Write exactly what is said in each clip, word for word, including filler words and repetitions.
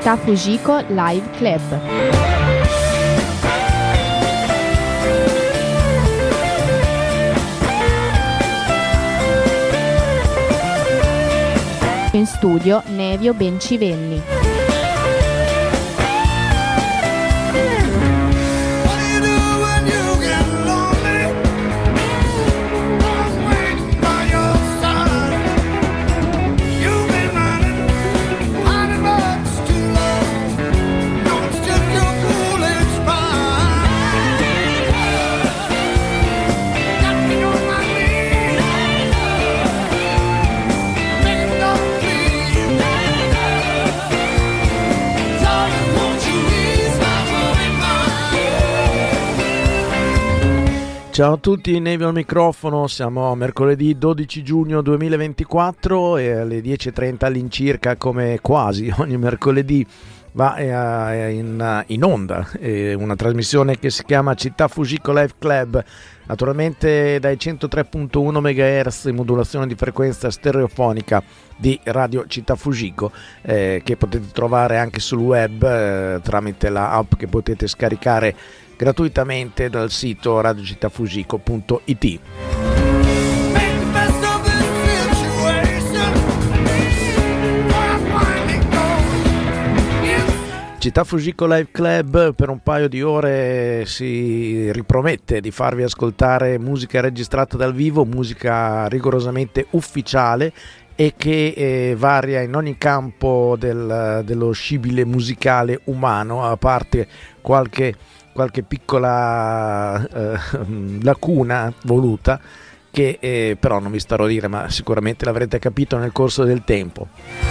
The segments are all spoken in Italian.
Città Fujiko Live Club. In studio Nevio Bencivelli. Ciao a tutti, Nevio al microfono, siamo mercoledì dodici giugno duemilaventiquattro e alle dieci e trenta all'incirca, come quasi ogni mercoledì, va in, in onda una trasmissione che si chiama Città Fujiko Live Club, naturalmente dai centotré virgola uno megahertz in modulazione di frequenza stereofonica di Radio Città Fujiko, eh, che potete trovare anche sul web eh, tramite la app che potete scaricare gratuitamente dal sito radio città fujiko punto it. Città Fujiko Live Club per un paio di ore si ripromette di farvi ascoltare musica registrata dal vivo, musica rigorosamente ufficiale e che eh, varia in ogni campo del, dello scibile musicale umano, a parte qualche qualche piccola eh, lacuna voluta che eh, però non vi starò a dire, ma sicuramente l'avrete capito nel corso del tempo.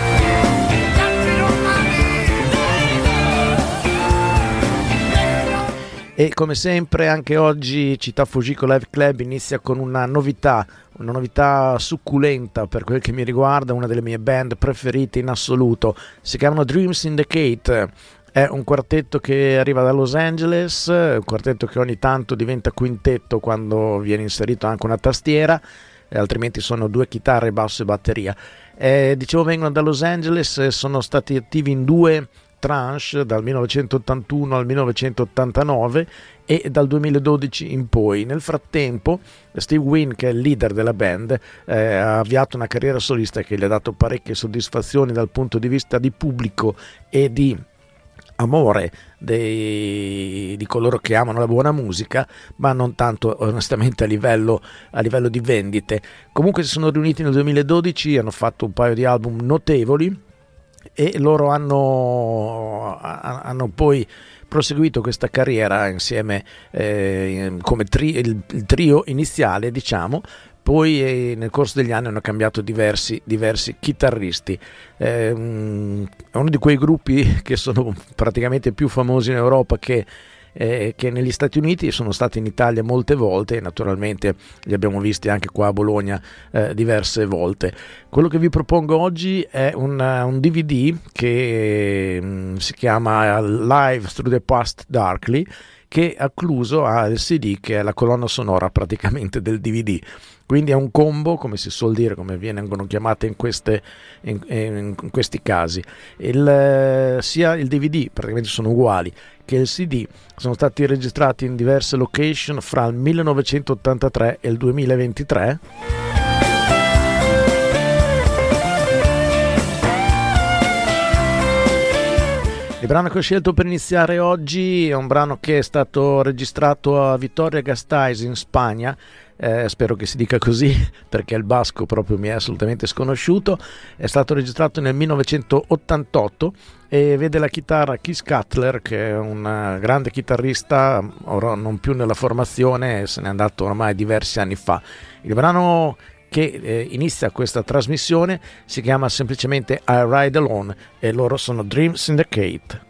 E come sempre anche oggi Città Fujiko Live Club inizia con una novità, una novità succulenta per quel che mi riguarda, una delle mie band preferite in assoluto. Si chiamano Dream Syndicate. È un quartetto che arriva da Los Angeles, un quartetto che ogni tanto diventa quintetto quando viene inserito anche una tastiera, eh, altrimenti sono due chitarre, basso e batteria. Eh, dicevo, vengono da Los Angeles, sono stati attivi in due tranche, dal millenovecentottantuno al millenovecentottantanove e dal duemiladodici in poi. Nel frattempo Steve Wynn, che è il leader della band, eh, ha avviato una carriera solista che gli ha dato parecchie soddisfazioni dal punto di vista di pubblico e di amore dei, di coloro che amano la buona musica, ma non tanto onestamente a livello, a livello di vendite. Comunque si sono riuniti nel duemiladodici, hanno fatto un paio di album notevoli e loro hanno, hanno poi proseguito questa carriera insieme eh, come tri, il, il trio iniziale, diciamo. Poi eh, nel corso degli anni hanno cambiato diversi, diversi chitarristi. Eh, è uno di quei gruppi che sono praticamente più famosi in Europa che, eh, che negli Stati Uniti. Sono stati in Italia molte volte e naturalmente li abbiamo visti anche qua a Bologna eh, diverse volte. Quello che vi propongo oggi è un, un D V D che um, si chiama Live Through the Past Darkly, che accluso ha il C D che è la colonna sonora praticamente del D V D. Quindi è un combo, come si suol dire, come vengono chiamate in, queste, in, in questi casi. Il, sia il D V D, praticamente sono uguali, che il C D sono stati registrati in diverse location fra il millenovecentottantatré e il duemilaventitré. Il brano che ho scelto per iniziare oggi è un brano che è stato registrato a Vitoria-Gasteiz in Spagna. Eh, spero che si dica così perché il basco proprio mi è assolutamente sconosciuto. È stato registrato nel millenovecentottantotto e vede la chitarra Keith Cutler, che è un grande chitarrista, ora non più nella formazione, se n'è andato ormai diversi anni fa. Il brano che eh, inizia questa trasmissione si chiama semplicemente I Ride Alone e loro sono Dream Syndicate.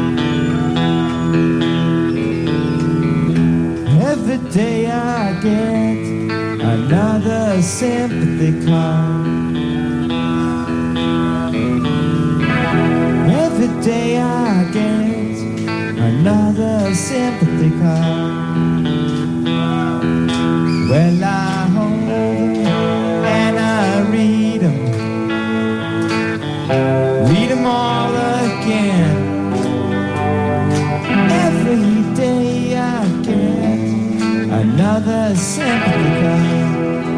Day I get sympathy call. Every day I get another sympathy call. Well, I hold them and I read them, read them all again. Every day I get another sympathy call.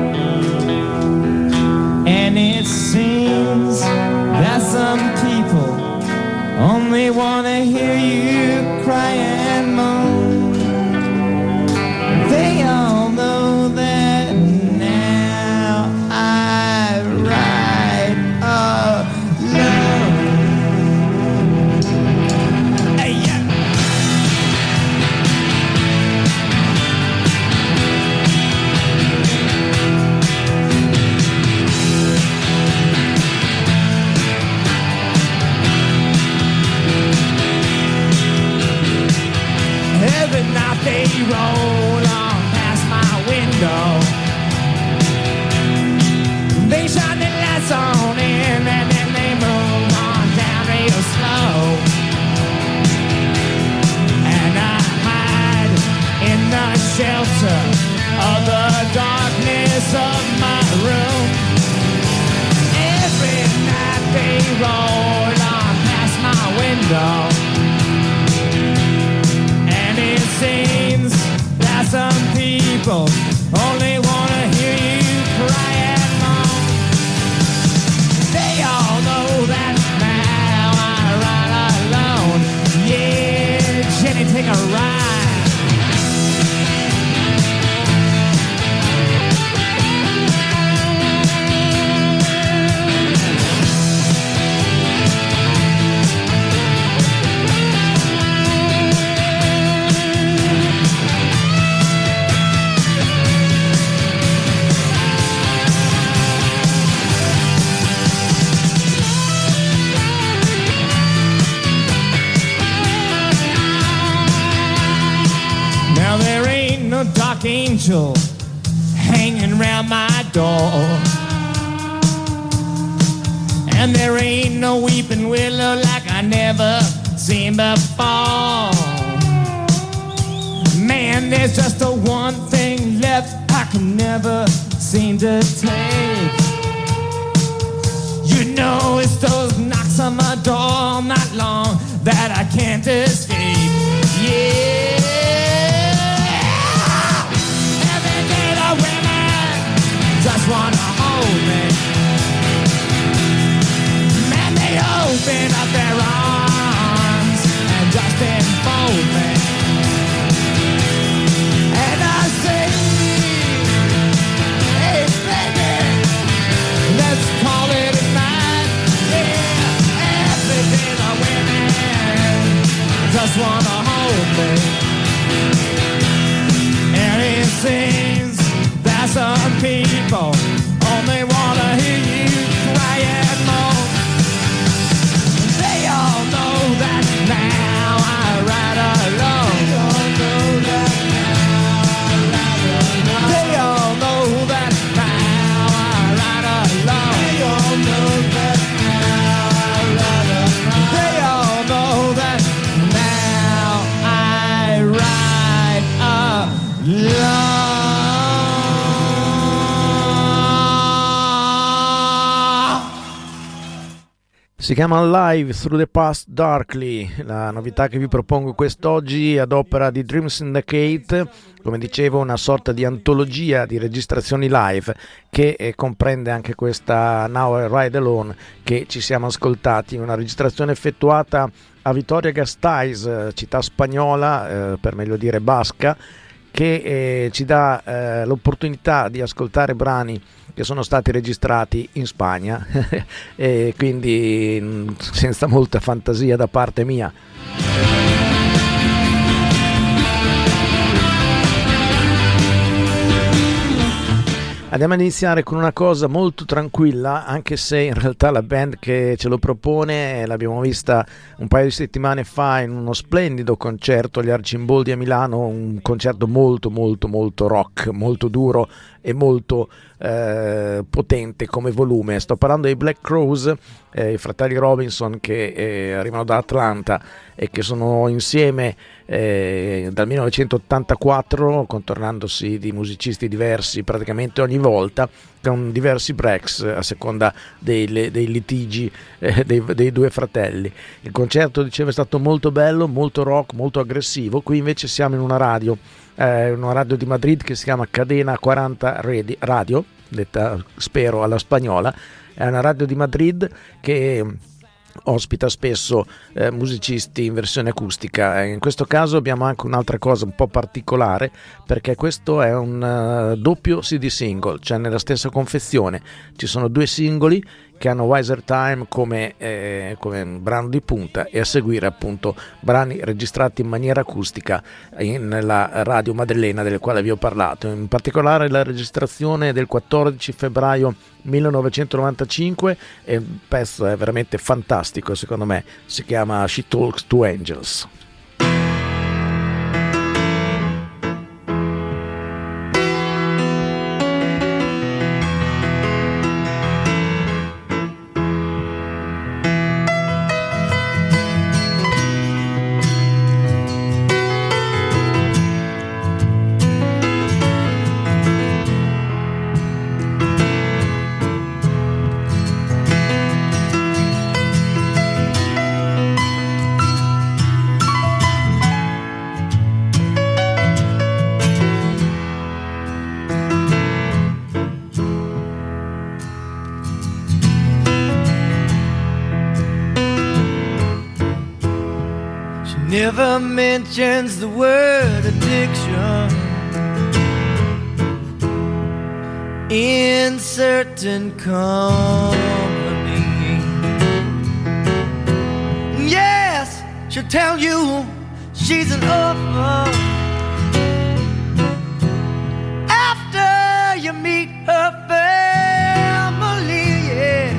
And it seems that some people only wanna hear you cry and moan. They all know that now I ride alone. Hey, yeah. Every night they roll on past my window. They shine their lights on in and then they move on down real slow. And I hide in the shelter of the darkness of my room. Every night they roll on past my window. Seems that some people only wanna hear you cry and moan. They all know that now I ride alone. Yeah, Jenny, take a ride. Now there ain't no dark angel hanging round my door, and there ain't no weeping willow like I never seen before. Man, there's just the one thing left I can never seem to take. You know it's those knocks on my door all night long that I can't escape. Yeah. Just wanna hold me. Man, they open up their arms and just enfold me. And I say, hey baby, let's call it a night. Yeah, every day the women just wanna hold me. And it seems that some people only wanna hear you cry and moan. They all know that now I ride alone. They all know that now I ride alone. They all know that now I ride alone. They all know that now I ride alone. Si chiama Live Through the Past Darkly, la novità che vi propongo quest'oggi ad opera di Dream Syndicate, come dicevo una sorta di antologia di registrazioni live che eh, comprende anche questa Now I Ride Alone che ci siamo ascoltati in una registrazione effettuata a Vitoria-Gasteiz, città spagnola, eh, per meglio dire basca, che eh, ci dà eh, l'opportunità di ascoltare brani che sono stati registrati in Spagna e quindi senza molta fantasia da parte mia. Andiamo ad iniziare con una cosa molto tranquilla, anche se in realtà la band che ce lo propone l'abbiamo vista un paio di settimane fa in uno splendido concerto agli Arcimboldi a Milano, un concerto molto molto molto rock, molto duro e molto eh, potente come volume. Sto parlando dei Black Crowes, eh, i fratelli Robinson che eh, arrivano da Atlanta e che sono insieme eh, dal millenovecentottantaquattro, contornandosi di musicisti diversi praticamente ogni volta, con diversi breaks a seconda dei, dei litigi eh, dei, dei due fratelli. Il concerto, dicevo, è stato molto bello, molto rock, molto aggressivo. Qui invece siamo in una radio, eh, una radio di Madrid che si chiama Cadena quaranta Radio, detta spero alla spagnola. È una radio di Madrid che ospita spesso eh, musicisti in versione acustica. In questo caso abbiamo anche un'altra cosa un po' particolare, perché questo è un uh, doppio C D single, cioè nella stessa confezione ci sono due singoli che hanno Wiser Time come, eh, come brano di punta, e a seguire appunto brani registrati in maniera acustica in, nella radio madrilena delle quali vi ho parlato. In particolare la registrazione del quattordici febbraio millenovecentonovantacinque, e il pezzo è veramente fantastico secondo me, si chiama She Talks to Angels. Never mentions the word addiction in certain company. Yes, she'll tell you she's an orphan after you meet her family. Yeah.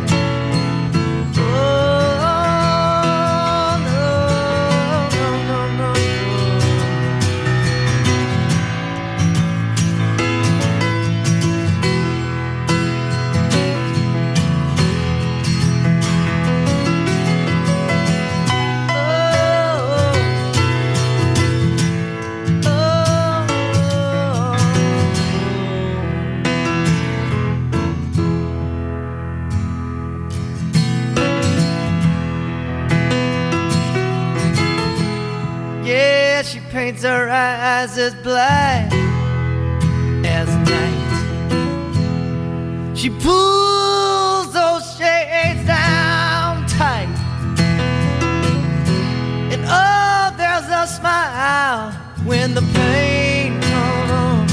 Paints her eyes as black as night. She pulls those shades down tight, and oh, there's a smile when the pain comes.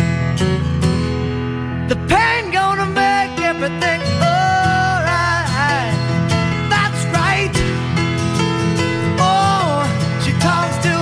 The pain gonna make everything alright. That's right. Oh, she talks to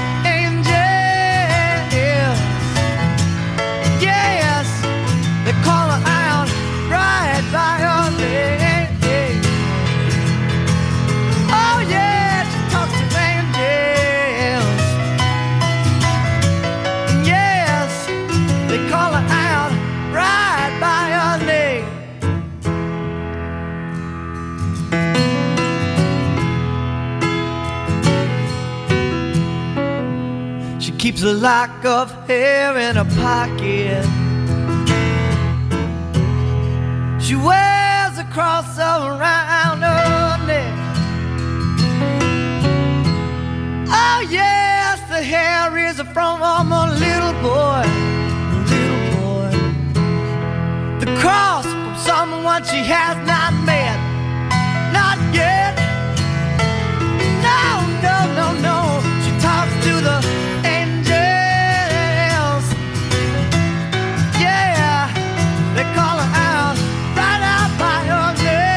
keeps a lock of hair in her pocket. She wears a cross around her neck. Oh yes, the hair is from a little boy, little boy. The cross from someone she has not met, not yet. No, no, no, no. She talks to the they call her out, right out by her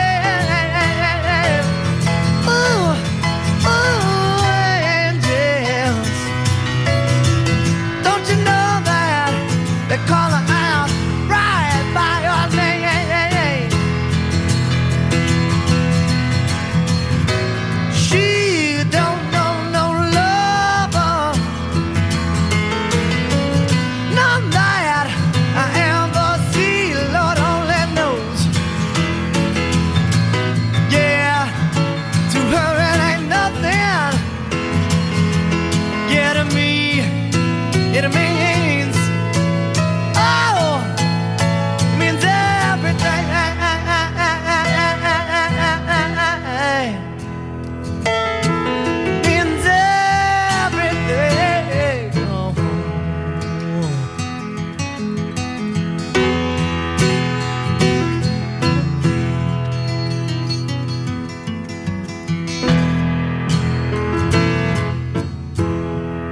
name. Ooh, ooh, angels. Don't you know that they call her out, right by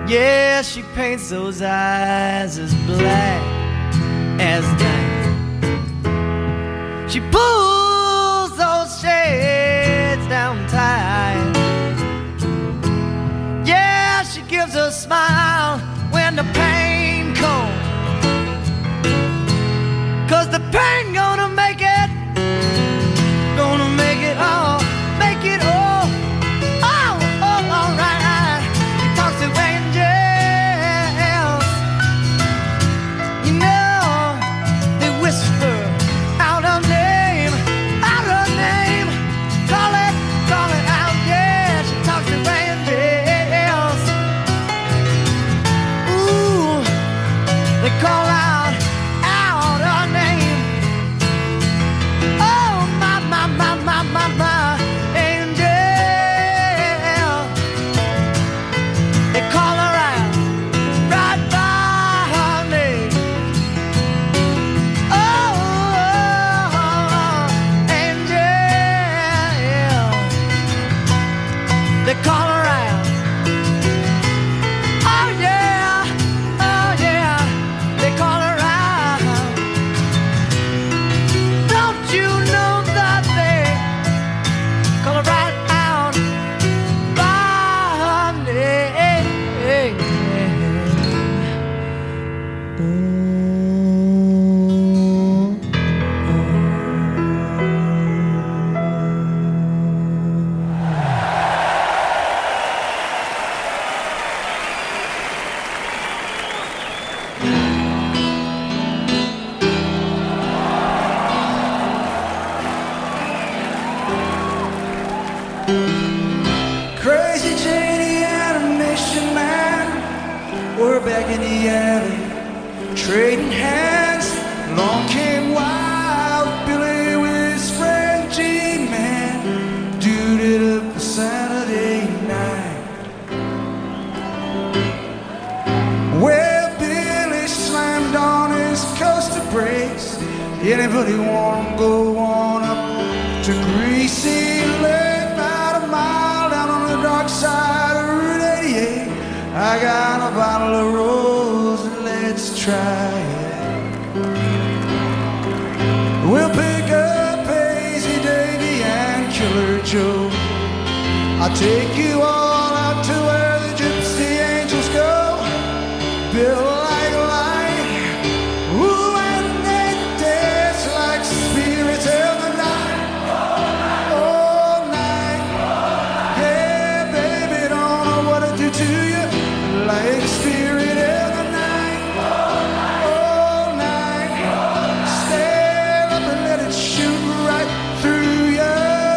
Yeah, she paints those eyes as black as night. She pulls those shades down tight. Yeah, she gives a smile when the pain comes. 'Cause the pain gonna make it, gonna make it all, make it all, oh, oh, all right. He talks to angels, you know, they whisper out her name, out her name, call it, call it out, yeah, she talks to angels, ooh, they call out. Crazy Janie animation man, we're back in the alley, trading hands. Along came Wild Billy with his friend G-Man, dude it up for Saturday night. Well, Billy slammed on his coaster brakes. Anybody wanna go on up to Greasy Lake? About a mile down on the dark side of Route eighty-eight. I got a bottle of rose and let's try it. We'll pick up Hazy Davy and Killer Joe. I'll take you all out to where the gypsy angels go. Build like a light, ooh, and they dance like spirits of the night. All night, yeah, baby, don't know what to do to you. Like spirit of the night, all night, stand up and let it shoot right through you.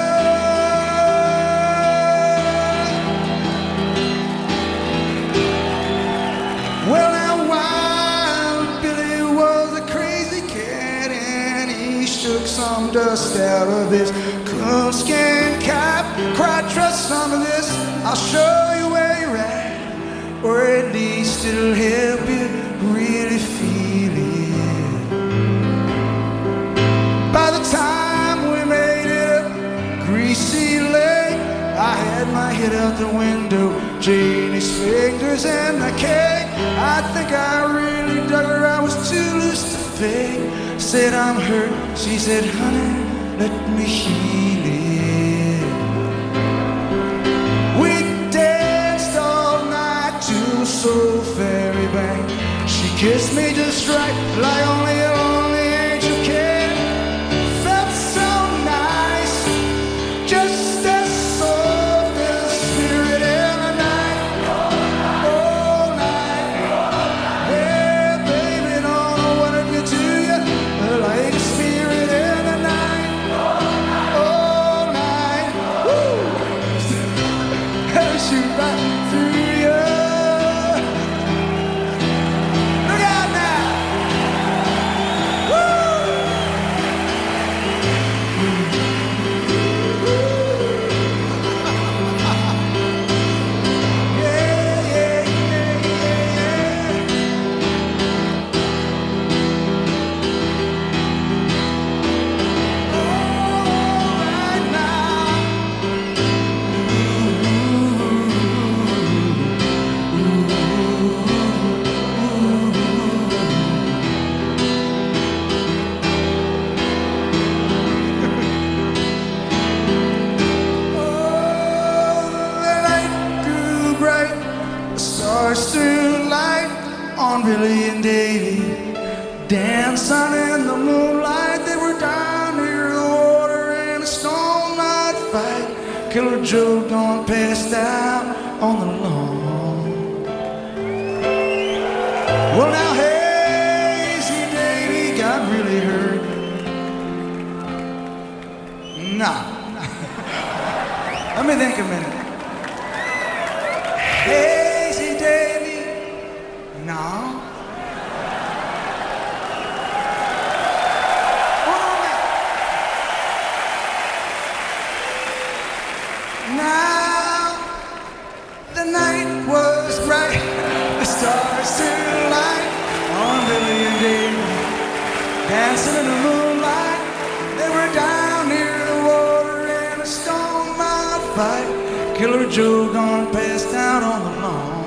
Well, now Wild Billy was a crazy cat, and he shook some dust out of his coonskin cap. Cried, trust some of this, I'll show you where you're at, or at least it'll help you really feel it. By the time we made it up Greasy Lake, I had my head out the window, Janie's fingers in the cake. I think I really dug her, I was too loose to fake. Said I'm hurt, she said, honey, let me heal it. We danced all night to a soul fairy bang. She kissed me just right, like only a lonely angel can. Felt so nice, just as soft as the spirit in the night. All night, yeah, baby, don't know what to do to you. Like spirit in the night, all night, woo. Shoot right through you. Look out now. on Billy and Davy, dancing in the moonlight. They were down near the water in a stone night fight. Killer Joe gone passed out on the lawn. Well, now Hazy Davy got really hurt. Nah. Let me think a minute. Hazy Davy, no. Now the night was bright, the stars still light on Billy and Davy, dancing in the moonlight. They were down near the water in a stone mouth fight. Killer Joe gone passed out on the lawn.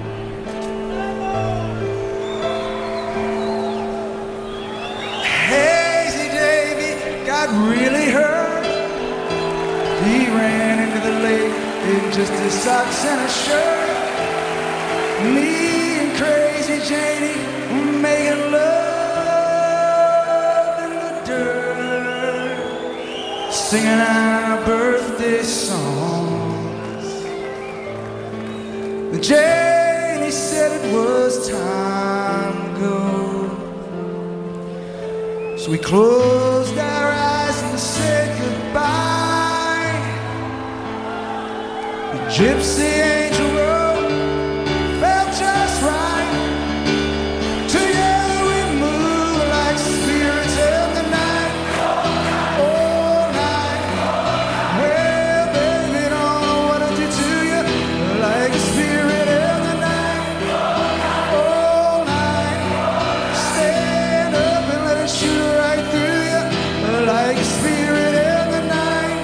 Hazy Davy got really hurt. He ran into the lake in just his socks and a shirt. Me and Crazy Janie were making love in the dirt, singing our birthday songs. Janie said it was time to go, so we closed our eyes and said goodbye. The Gypsy Angel Road felt just right. Together we move like spirits of the night. All night. Well, baby, don't know what I do to you. Like a spirit of the night. All night. Stand up and let it shoot right through you. Like a spirit of the night.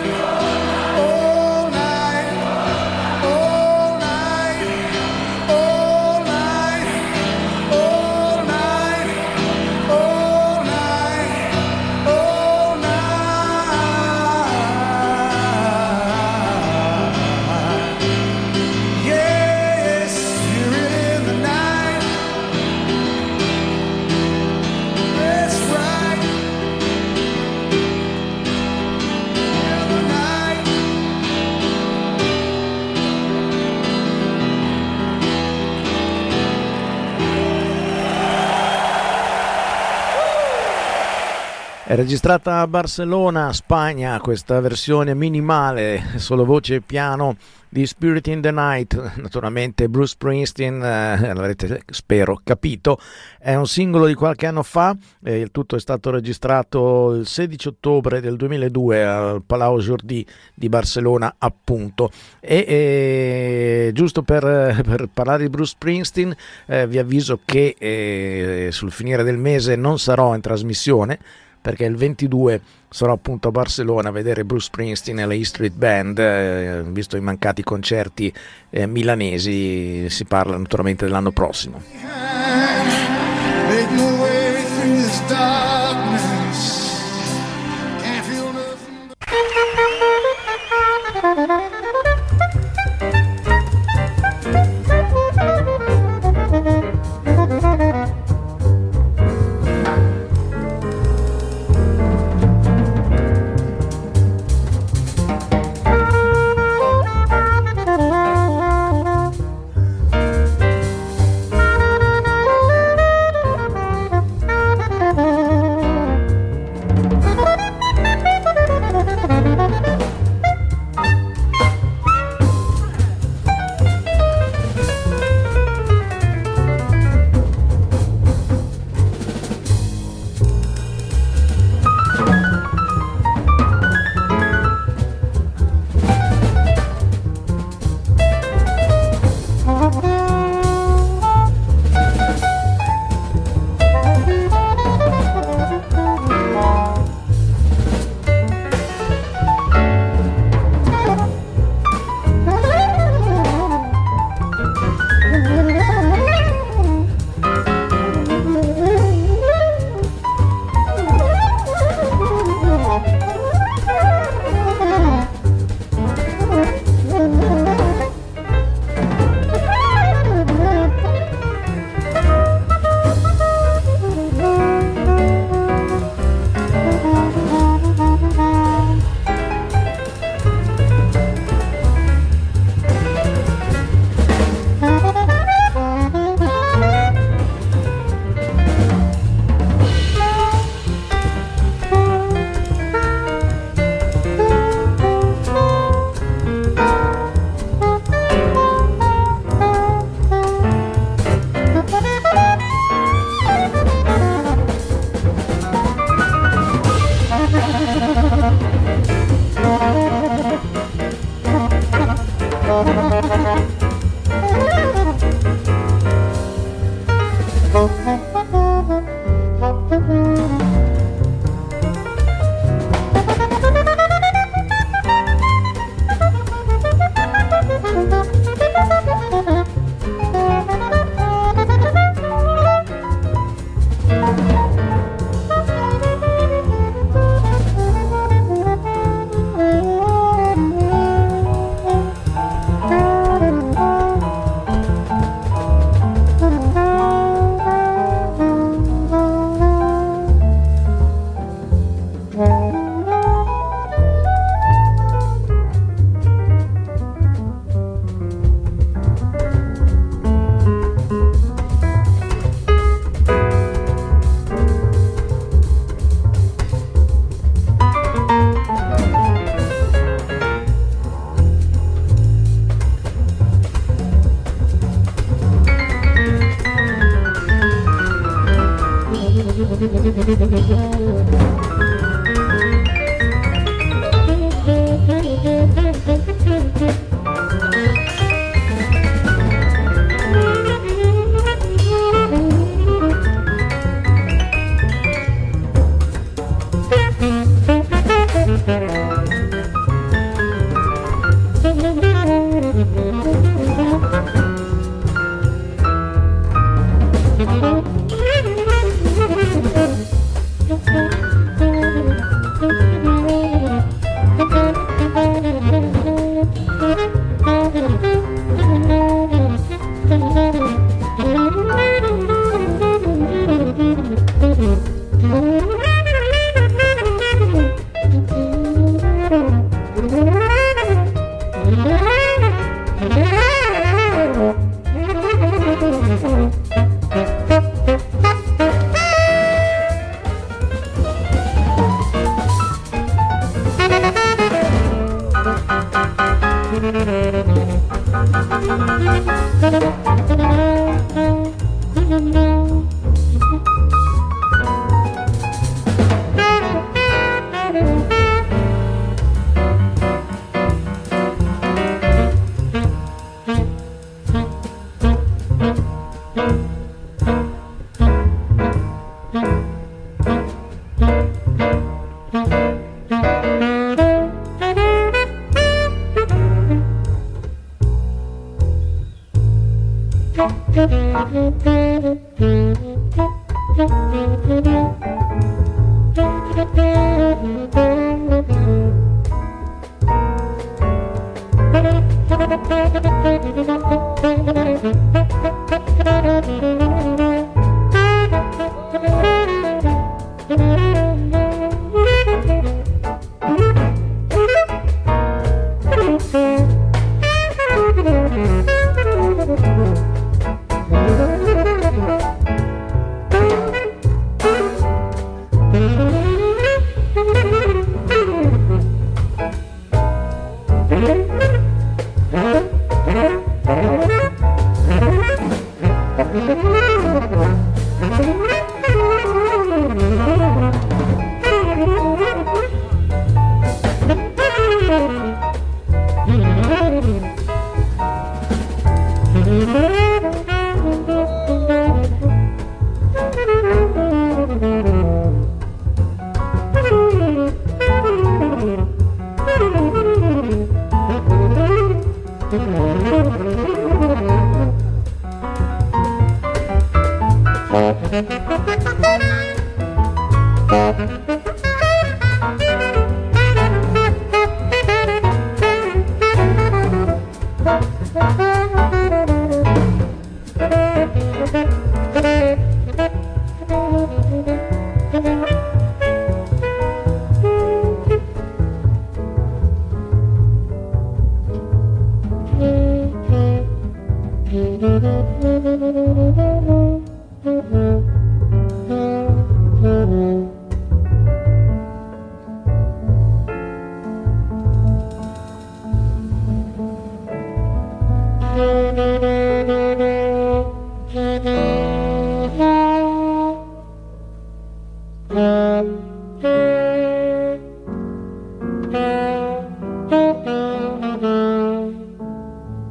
All night. All night. All night. All night. All night. All night. Yes, spirit in the night. That's right. In the night. È registrata a Barcellona, Spagna, questa versione minimale, solo voce e piano di Spirit in the Night. Naturalmente Bruce Springsteen, eh, l'avrete spero capito, è un singolo di qualche anno fa, eh, il tutto è stato registrato il sedici ottobre del duemiladue al Palau Jordi di Barcellona, appunto. E eh, giusto per, per parlare di Bruce Springsteen, eh, vi avviso che eh, sul finire del mese non sarò in trasmissione, perché il ventidue sarò appunto a Barcellona a vedere Bruce Springsteen e la E Street Band, eh, visto i mancati concerti eh, milanesi. Si parla naturalmente dell'anno prossimo. Make my way through this darkness. Can't feel nothing.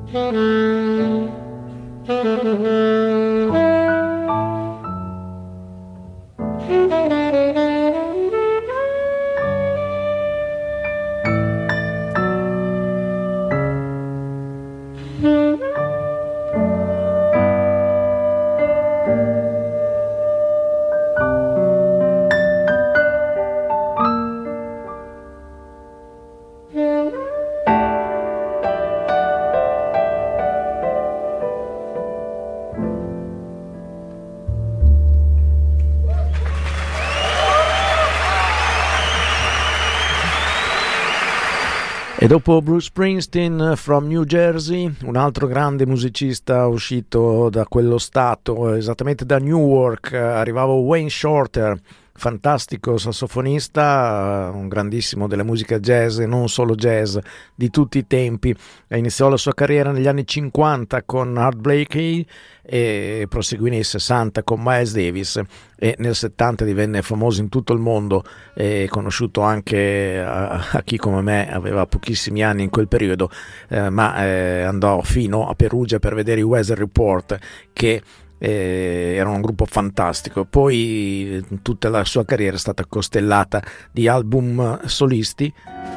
E dopo Bruce Springsteen from New Jersey, un altro grande musicista uscito da quello stato, esattamente da Newark, arrivava Wayne Shorter, fantastico sassofonista, un grandissimo della musica jazz e non solo jazz di tutti i tempi. Iniziò la sua carriera negli anni cinquanta con Art Blakey e proseguì nei sessanta con Miles Davis e nel settanta divenne famoso in tutto il mondo e conosciuto anche a, a chi come me aveva pochissimi anni in quel periodo, eh, ma eh, andò fino a Perugia per vedere i Weather Report, che Eh, era un gruppo fantastico. Poi tutta la sua carriera è stata costellata di album solisti,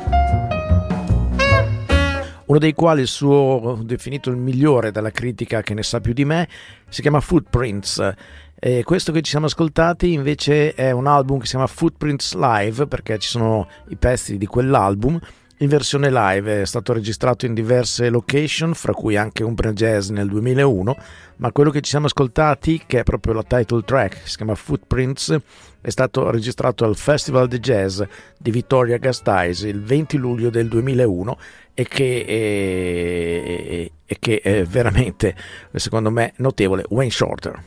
uno dei quali, il suo definito il migliore dalla critica che ne sa più di me, si chiama Footprints. E questo che ci siamo ascoltati invece è un album che si chiama Footprints Live, perché ci sono i pezzi di quell'album in versione live. È stato registrato in diverse location, fra cui anche Umbria Jazz nel duemilauno, ma quello che ci siamo ascoltati, che è proprio la title track, si chiama Footprints, è stato registrato al Festival de Jazz di Vittoria Gasteiz il venti luglio del duemilauno e che è, e che è veramente, secondo me, notevole. Wayne Shorter.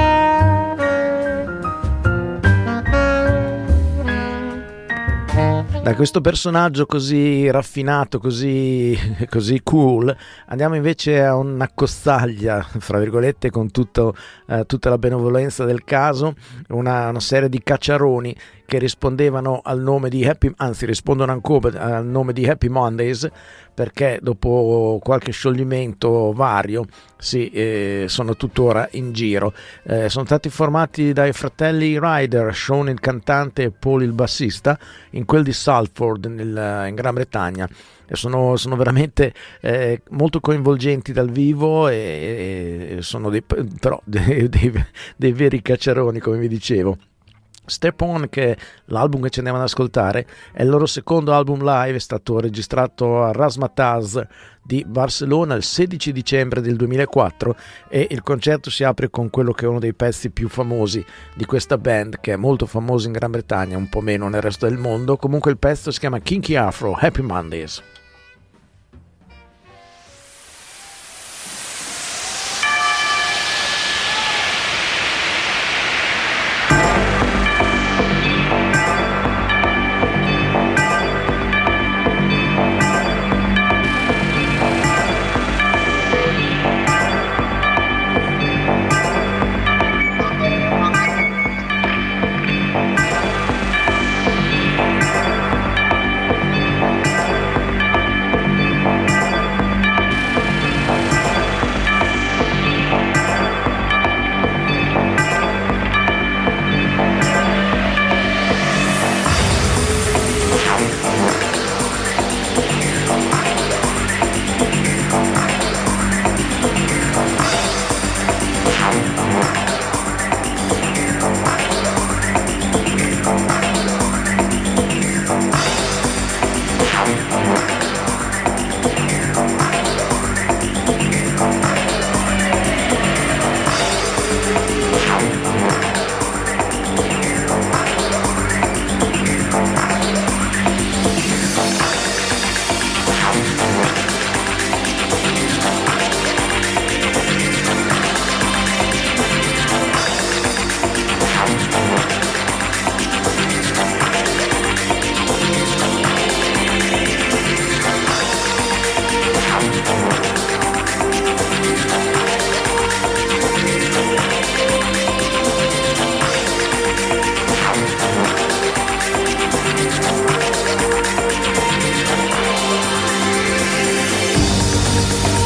Da questo personaggio così raffinato, così, così cool, andiamo invece a un'accostaglia, fra virgolette, con tutto, eh, tutta la benevolenza del caso, una, una serie di cacciaroni che rispondevano al nome di Happy, anzi rispondono ancora al nome di Happy Mondays, perché dopo qualche scioglimento vario sì, eh, sono tuttora in giro. Eh, sono stati formati dai fratelli Ryder, Sean il cantante e Paul il bassista, in quel di Salford nel, in Gran Bretagna. E sono, sono veramente eh, molto coinvolgenti dal vivo e, e sono dei, però dei, dei, dei veri cacciaroni, come vi dicevo. Step On, che è l'album che ci andiamo ad ascoltare, è il loro secondo album live, è stato registrato a Razzmatazz di Barcellona il sedici dicembre del duemilaquattro e il concerto si apre con quello che è uno dei pezzi più famosi di questa band, che è molto famosa in Gran Bretagna, un po' meno nel resto del mondo. Comunque il pezzo si chiama Kinky Afro, Happy Mondays.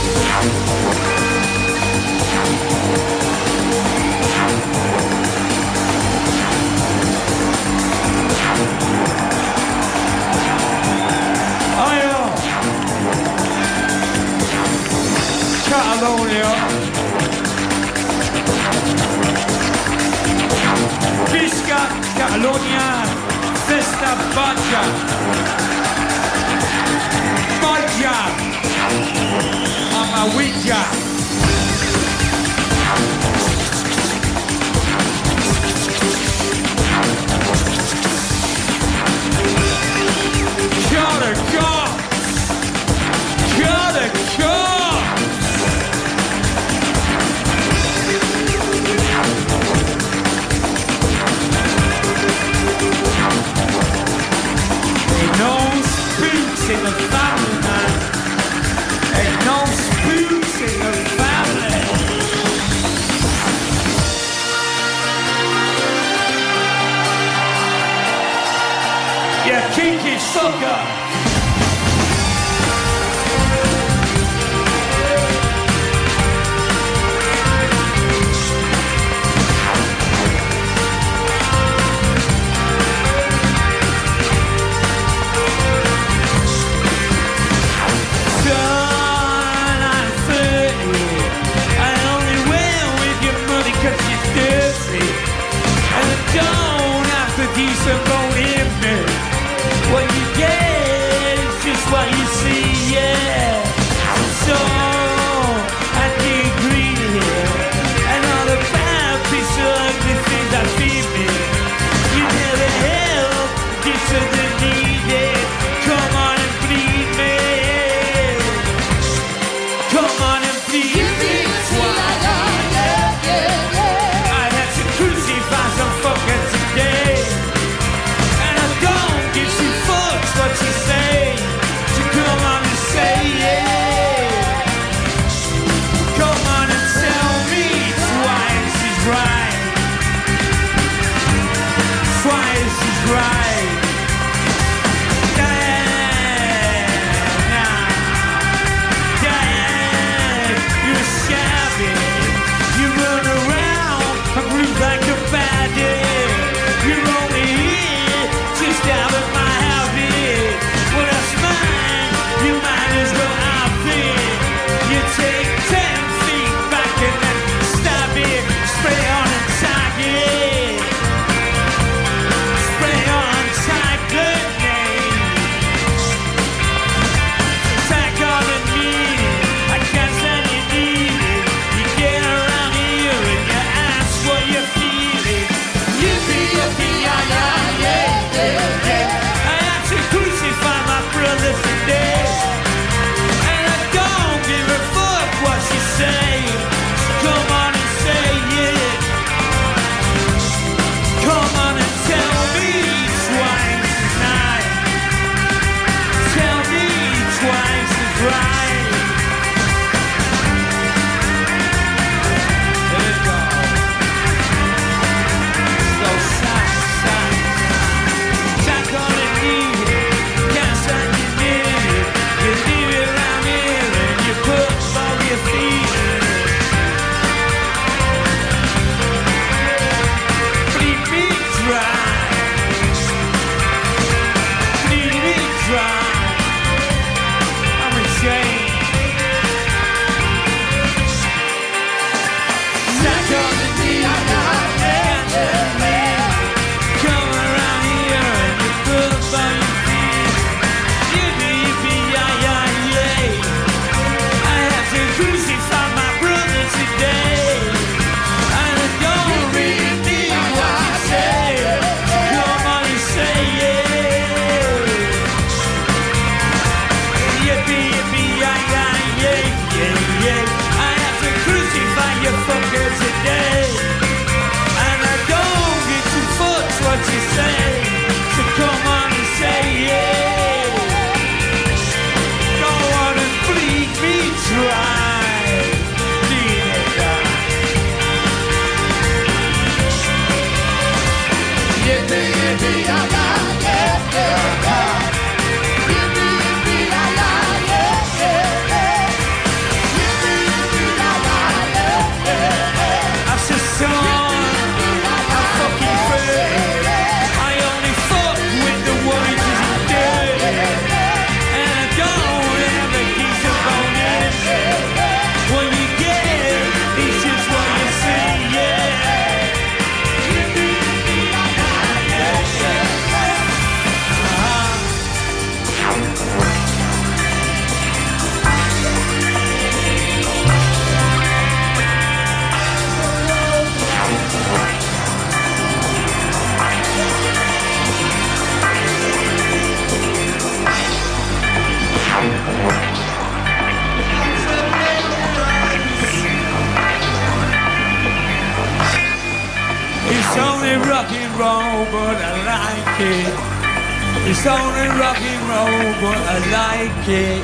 Catalonia, Visca Catalonia, Festa Baggia, Baggia, Amawidja. Gotta go, gotta go. No spooks in the family, man. Ain't no spooks in the roll, but I like it. It's only rock and roll, but I like it.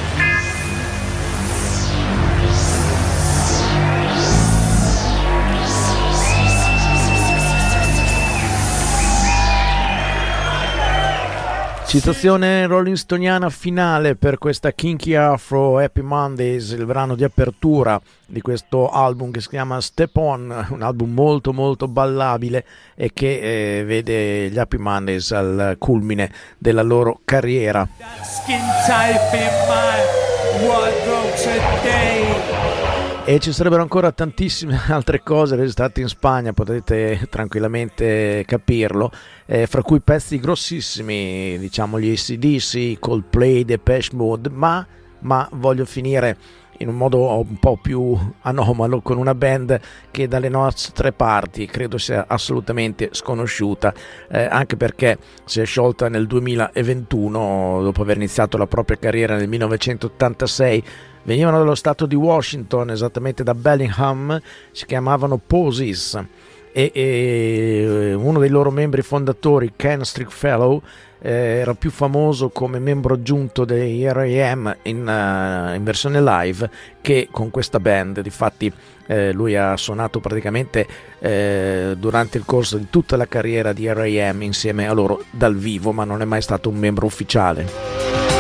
Citazione Rolling Stoniana finale per questa Kinky Afro Happy Mondays, il brano di apertura di questo album che si chiama Step On, un album molto molto ballabile e che eh, vede gli Happy Mondays al culmine della loro carriera. Skin type in my wardrobe today. E ci sarebbero ancora tantissime altre cose registrate in Spagna, potete tranquillamente capirlo, eh, fra cui pezzi grossissimi, diciamo gli A C D C, Coldplay, Depeche Mode, ma, ma voglio finire in un modo un po' più anomalo con una band che dalle nostre parti credo sia assolutamente sconosciuta, eh, anche perché si è sciolta nel duemilaventuno dopo aver iniziato la propria carriera nel millenovecentottantasei. Venivano dallo stato di Washington, esattamente da Bellingham, si chiamavano Posies e, e uno dei loro membri fondatori, Ken Strickfellow, eh, era più famoso come membro aggiunto dei R E M in, uh, in versione live che con questa band. Difatti eh, lui ha suonato praticamente eh, durante il corso di tutta la carriera di R E M insieme a loro dal vivo, ma non è mai stato un membro ufficiale.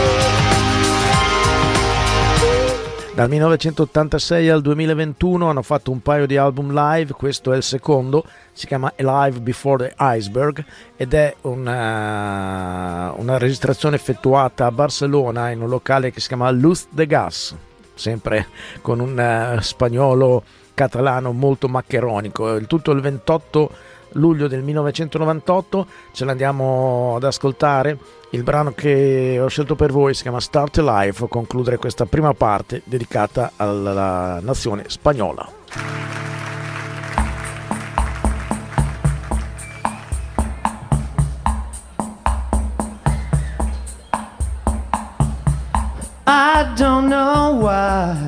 Dal millenovecentottantasei al duemilaventuno hanno fatto un paio di album live, questo è il secondo, si chiama Alive Before the Iceberg ed è una, una registrazione effettuata a Barcellona in un locale che si chiama Luz de Gas, sempre con un uh, spagnolo catalano molto maccheronico. Il tutto il ventotto luglio del millenovecentonovantotto, ce l'andiamo ad ascoltare. Il brano che ho scelto per voi si chiama Start Alive, a concludere questa prima parte dedicata alla nazione spagnola. I don't know why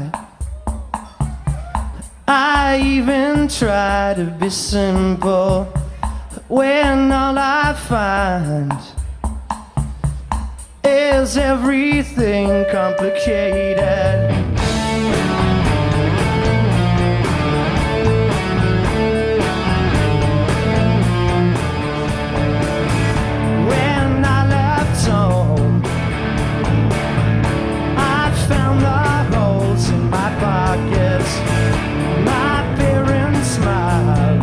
I even try to be simple when all I find is everything complicated. When I left home, I found the holes in my pockets. My parents smiled.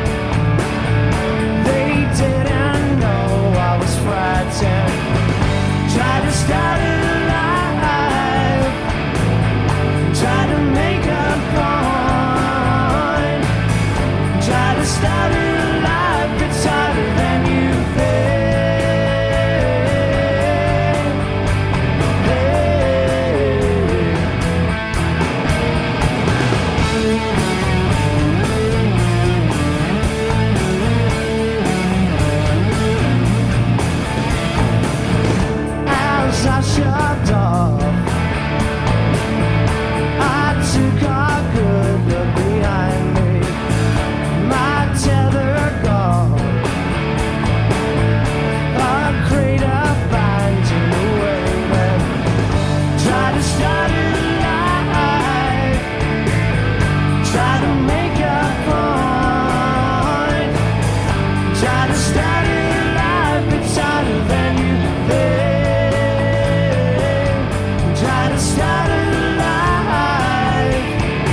They didn't know I was frightened. Try to start it alive. Try to make a point. Try to start it alive. It's harder than you think. As I shut off, I took a good look behind me. My tether gone, a crater binding the wave. Try to start it alive. Try to make a point. Try to start it alive. It's harder than you think. Try to start it alive.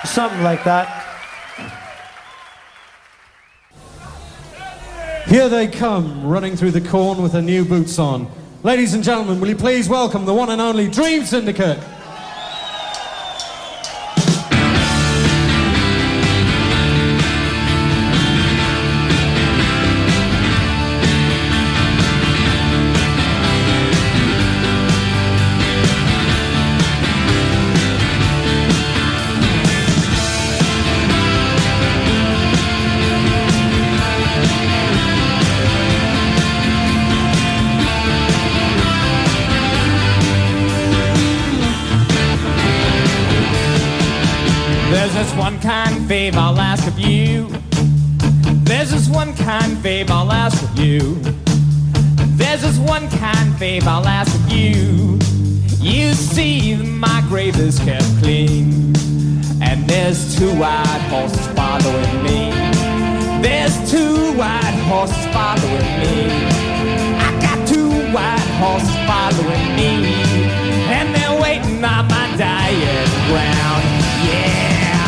Something like that. Here they come, running through the corn with their new boots on. Ladies and gentlemen, will you please welcome the one and only Dream Syndicate. There's this one kind favor I'll ask of you. There's this one kind favor I'll ask of you. There's this one kind favor I'll ask of you. You see, my grave is kept clean, and there's two white horses following me. There's two white horses following me. I got two white horses following me, and they're waiting on my dying ground. Yeah.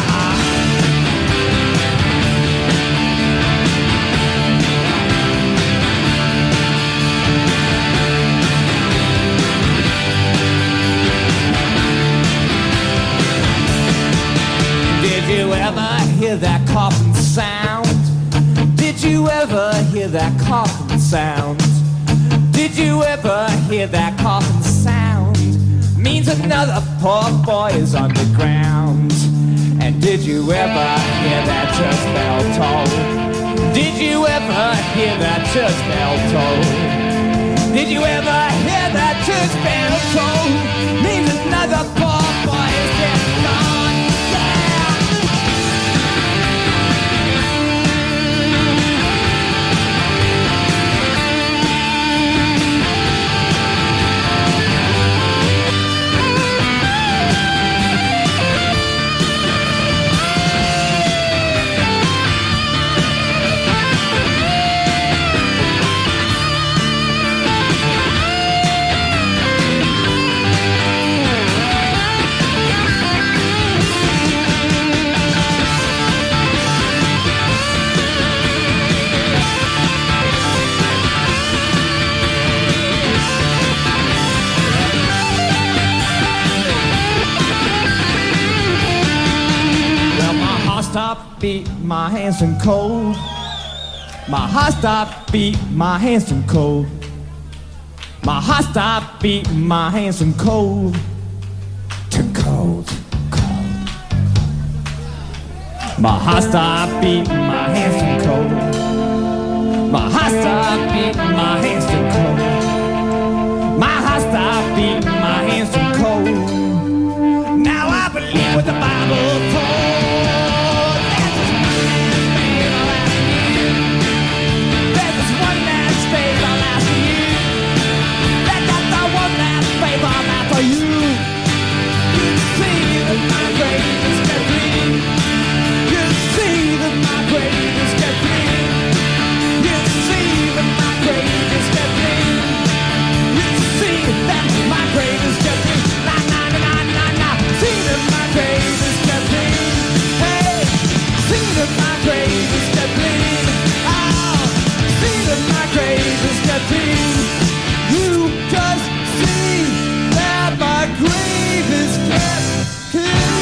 Did you ever hear that coffin sound? Did you ever hear that coffin sound? Did you ever hear that coffin sound? Means another poor boy is underground. And did you ever hear that church bell toll? Did you ever hear that church bell toll? Did you ever hear that church bell toll? Means another poor boy is getting gone. Stop, beat my hands and cold. My heart stop, beat my hands and cold. My heart stop, beat my hands and cold. To cold, cold. My heart stop, beat my hands and cold. My heart stop, beat my hands and cold. My heart stop, beat my hands and cold. Now I believe what the Bible told. For you, you see that my grave is kept clean. You see that my grave is kept clean. You see that my grave is kept clean. You see that my grave is kept clean. Na na na na na. See that my grave is kept clean. Hey, see that my grave is kept clean. Oh, see that my grave is kept clean. You just see. My grave is kept clean.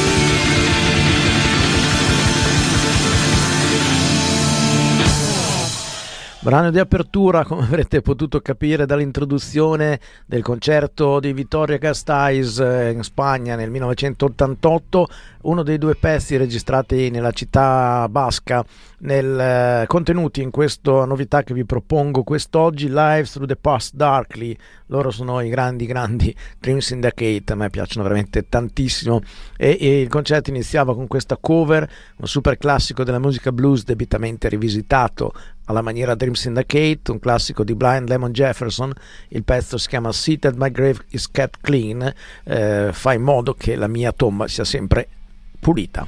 Brano di apertura, come avrete potuto capire dall'introduzione del concerto di Vitoria Gasteiz in Spagna nel millenovecentottantotto, uno dei due pezzi registrati nella città basca, nel, eh, contenuti in questa novità che vi propongo quest'oggi, Live Through the Past Darkly. Loro sono i grandi grandi Dream Syndicate, a me piacciono veramente tantissimo, e, e il concerto iniziava con questa cover, un super classico della musica blues debitamente rivisitato alla maniera Dream Syndicate, un classico di Blind Lemon Jefferson. Il pezzo si chiama Seated My Grave is Kept Clean, eh, fa in modo che la mia tomba sia sempre pulita.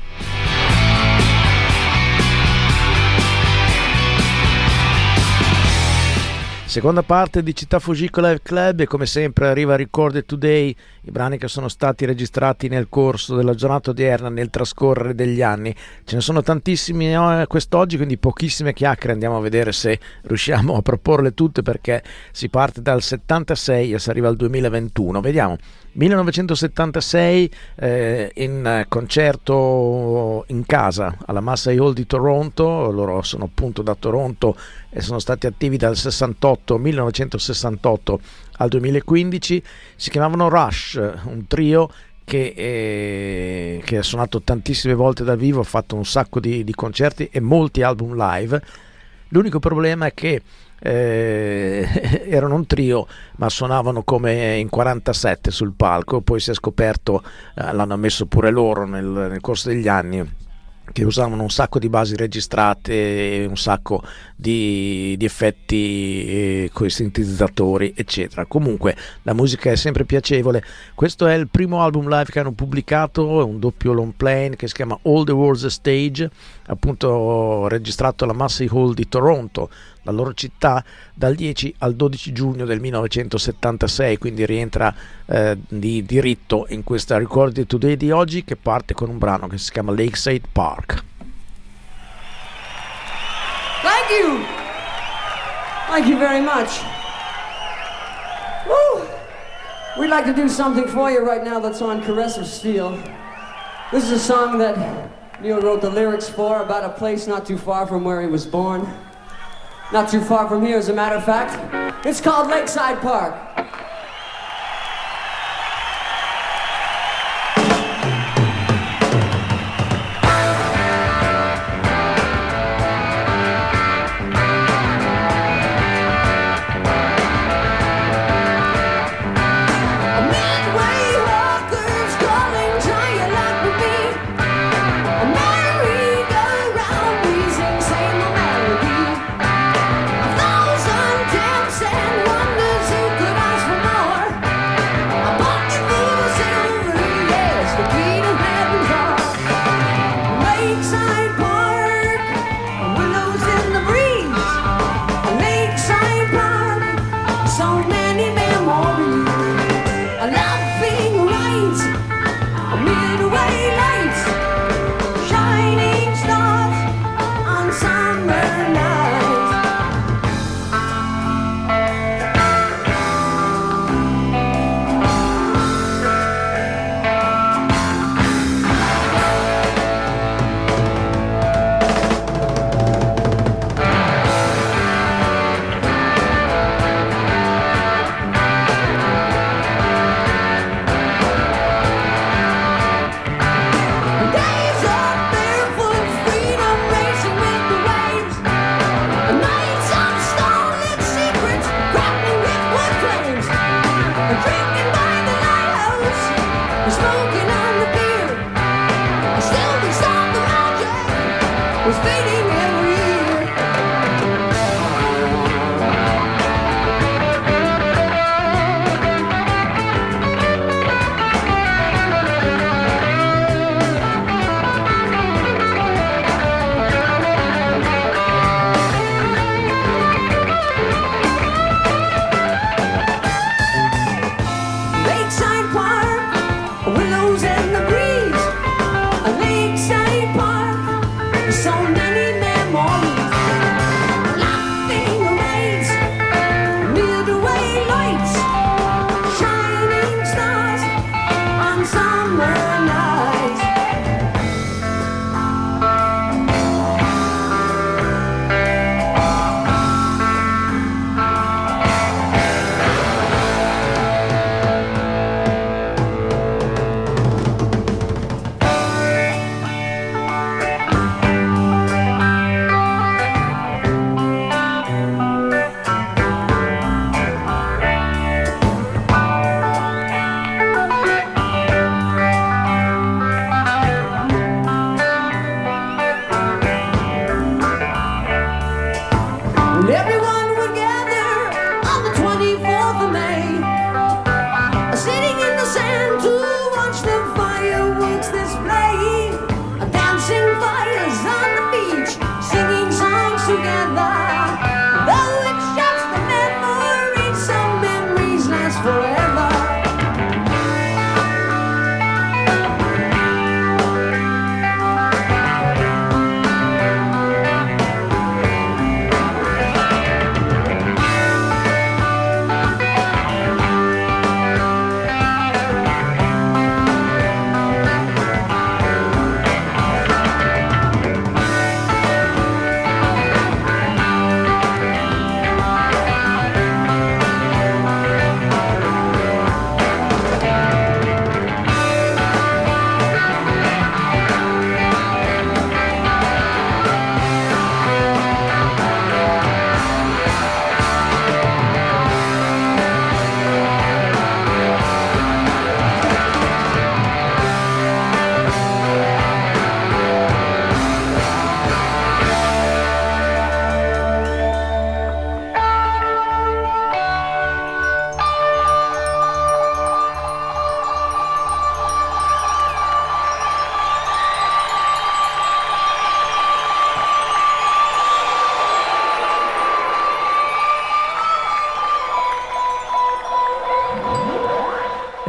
Seconda parte di Città Fujiko Live Club e come sempre arriva Recorded Today, i brani che sono stati registrati nel corso della giornata odierna, nel trascorrere degli anni. Ce ne sono tantissimi eh, quest'oggi, quindi pochissime chiacchiere, andiamo a vedere se riusciamo a proporle tutte perché si parte dal settantasei e si arriva al duemilaventuno. Vediamo. millenovecentosettantasei eh, in concerto in casa alla Massey Hall di Toronto, loro sono appunto da Toronto e sono stati attivi dal sessantotto, millenovecentosessantotto al duemilaquindici, si chiamavano Rush, un trio che, eh, che ha suonato tantissime volte dal vivo, ha fatto un sacco di, di concerti e molti album live. L'unico problema è che Eh, erano un trio ma suonavano come in quarantasette sul palco, poi si è scoperto, eh, l'hanno ammesso pure loro nel, nel corso degli anni, che usavano un sacco di basi registrate, un sacco di, di effetti eh, con i sintetizzatori eccetera. Comunque la musica è sempre piacevole. Questo è il primo album live che hanno pubblicato, è un doppio long plane che si chiama All the World's a Stage, appunto registrato alla Massey Hall di Toronto, la loro città, dal dieci al dodici giugno del millenovecentosettantasei, quindi rientra eh, di diritto in questa Recorded Today di oggi, che parte con un brano che si chiama Lakeside Park. Thank you! Thank you very much. Woo! We'd like to do something for you right now that's on Caress of Steel. This is a song that Neil wrote the lyrics for, about a place not too far from where he was born. Not too far from here, as a matter of fact. It's called Lakeside Park.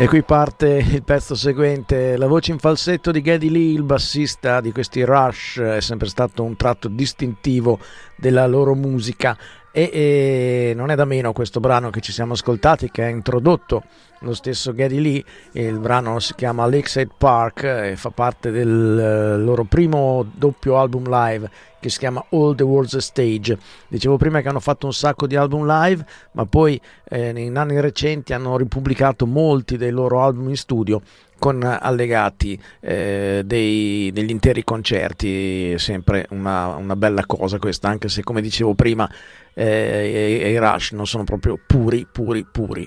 E qui parte il pezzo seguente, la voce in falsetto di Geddy Lee, il bassista di questi Rush, è sempre stato un tratto distintivo della loro musica e, e non è da meno questo brano che ci siamo ascoltati, che ha introdotto lo stesso Geddy Lee. Il brano si chiama Lakeside Park e fa parte del loro primo doppio album live che si chiama All the World's a Stage. Dicevo prima che hanno fatto un sacco di album live, ma poi eh, in anni recenti hanno ripubblicato molti dei loro album in studio con allegati eh, dei, degli interi concerti. Sempre una, una bella cosa questa, anche se come dicevo prima eh, i Rush non sono proprio puri puri puri.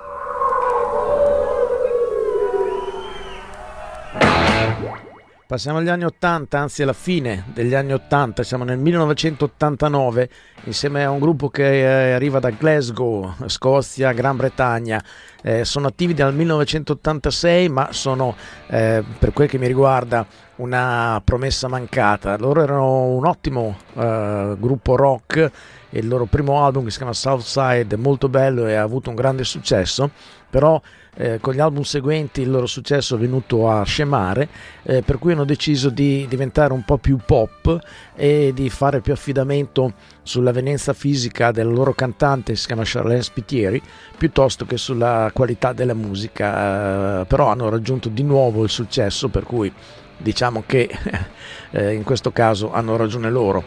Passiamo agli anni ottanta, anzi alla fine degli anni ottanta, siamo nel millenovecentottantanove, insieme a un gruppo che eh, arriva da Glasgow, Scozia, Gran Bretagna. Eh, sono attivi dal millenovecentottantasei, ma sono, eh, per quel che mi riguarda, una promessa mancata. Loro erano un ottimo eh, gruppo rock e il loro primo album, che si chiama Southside, è molto bello e ha avuto un grande successo, però Eh, con gli album seguenti il loro successo è venuto a scemare, eh, per cui hanno deciso di diventare un po' più pop e di fare più affidamento sull'avvenenza fisica del loro cantante, che si chiama Charlene Spiteri, piuttosto che sulla qualità della musica, eh, però hanno raggiunto di nuovo il successo, per cui diciamo che eh, in questo caso hanno ragione loro.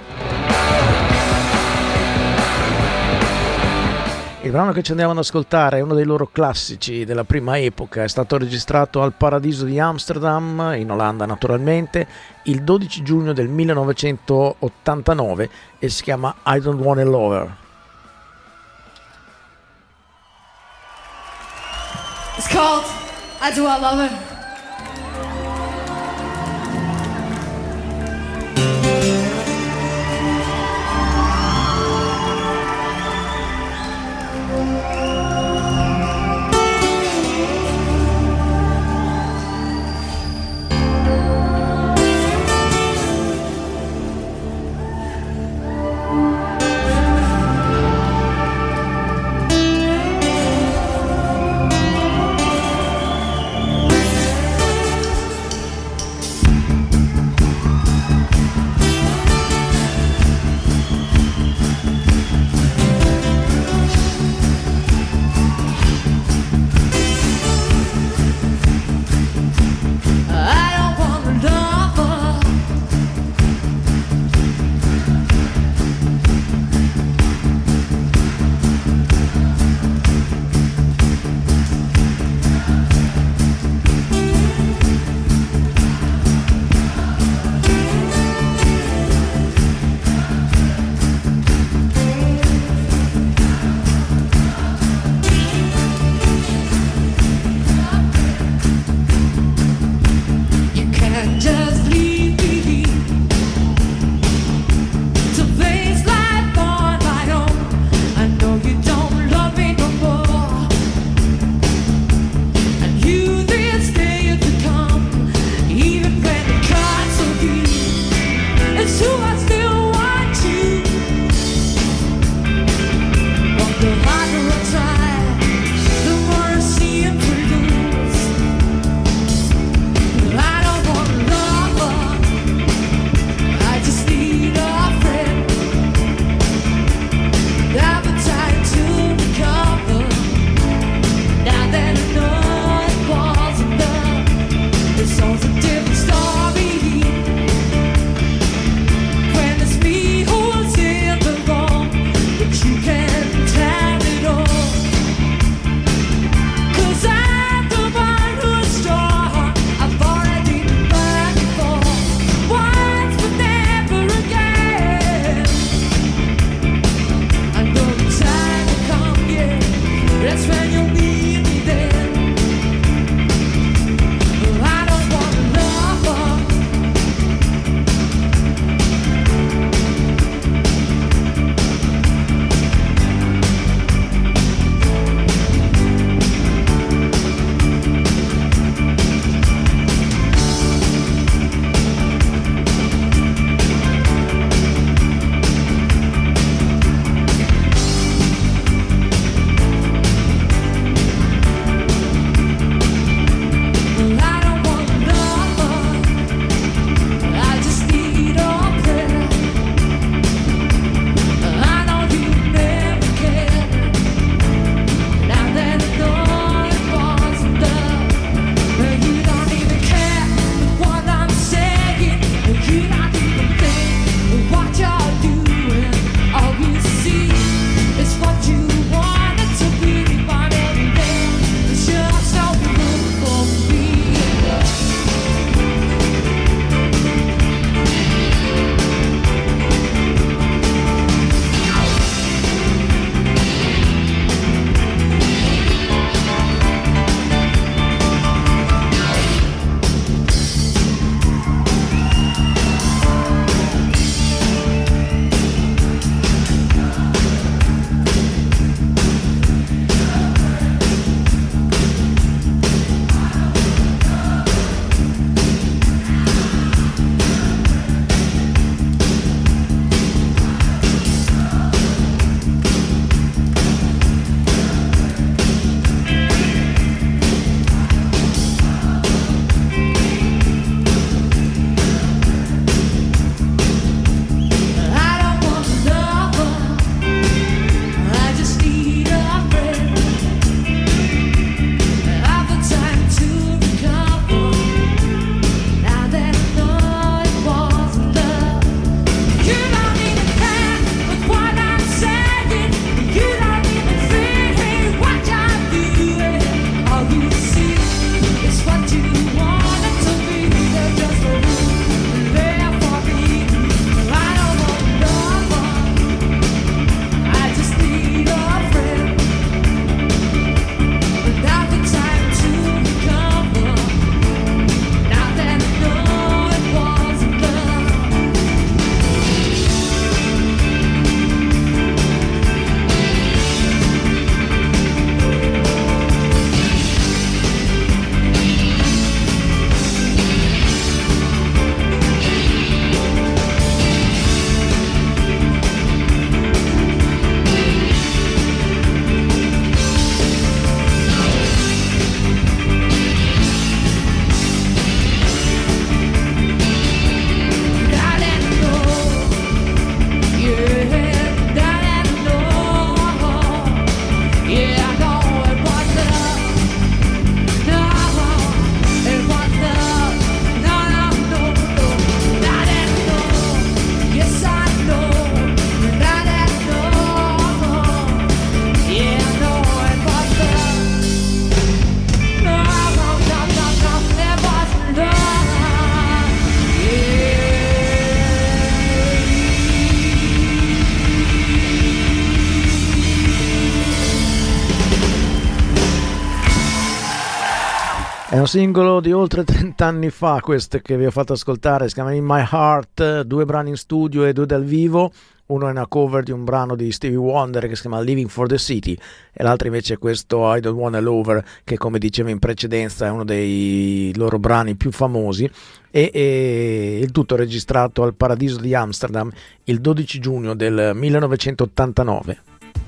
Il brano che ci andiamo ad ascoltare è uno dei loro classici della prima epoca, è stato registrato al Paradiso di Amsterdam, in Olanda naturalmente, il dodici giugno del millenovecentottantanove e si chiama I Don't Want a Lover. It's called I Do Want a Lover. È un singolo di oltre trenta anni fa questo che vi ho fatto ascoltare, si chiama In My Heart, due brani in studio e due dal vivo. Uno è una cover di un brano di Stevie Wonder che si chiama Living for the City e l'altro invece è questo I Don't Wanna Lover, che come dicevo in precedenza è uno dei loro brani più famosi, e, e il tutto registrato al Paradiso di Amsterdam il dodici giugno del millenovecentottantanove.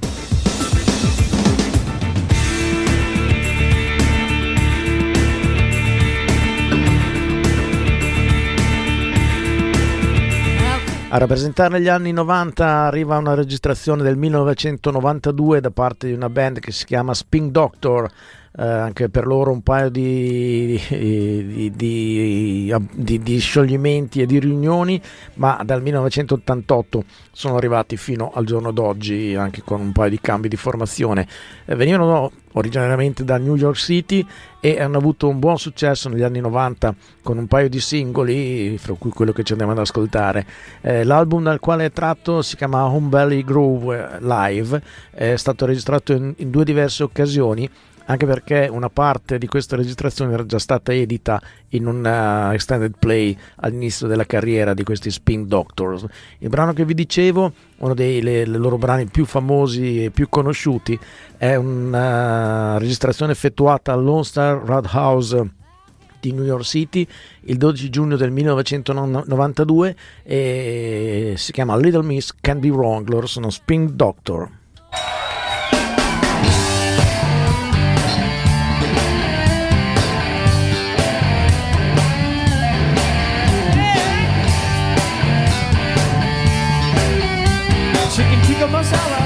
A rappresentare gli anni novanta arriva una registrazione del millenovecentonovantadue da parte di una band che si chiama Spin Doctor, eh, anche per loro un paio di, di, di, di, di scioglimenti e di riunioni, ma dal millenovecentottantotto sono arrivati fino al giorno d'oggi anche con un paio di cambi di formazione. Eh, venivano originariamente da New York City e hanno avuto un buon successo negli anni novanta con un paio di singoli, fra cui quello che ci andiamo ad ascoltare. Eh, l'album dal quale è tratto si chiama Home Valley Grove Live, è stato registrato in, in due diverse occasioni, anche perché una parte di questa registrazione era già stata edita in un uh, extended play all'inizio della carriera di questi Spin Doctors. Il brano che vi dicevo, uno dei le, le loro brani più famosi e più conosciuti, è una registrazione effettuata al Lone Star Roadhouse di New York City il dodici giugno del millenovecentonovantadue e si chiama Little Miss Can't Be Wrong. Loro sono Spin Doctor. Chicken tikka masala.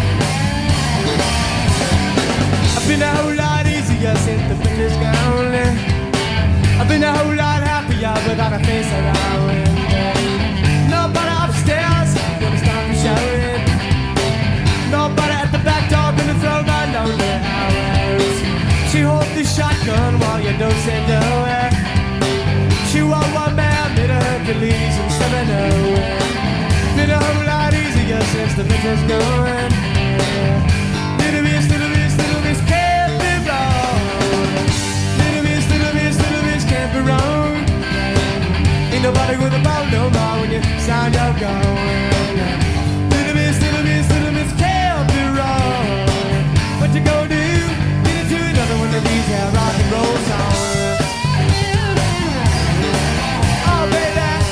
I've been a whole lot easier since the finish gone. I've been a whole lot happier without a face around. Nobody upstairs gonna stop me shouting. Nobody at the back door gonna throw my lonely hours. She holds the shotgun while you don't say no. She was one man, made a Hercules and seven oh. Been a whole lot easier since the winter's going. Little miss, little miss, little miss can't be wrong. Little miss, little miss, little miss can't be wrong. Ain't nobody gonna bow no more when you sound out going. Little miss, little miss, little miss can't be wrong. What you gonna do? Get into another one of these yeah, rock and roll songs. Oh baby.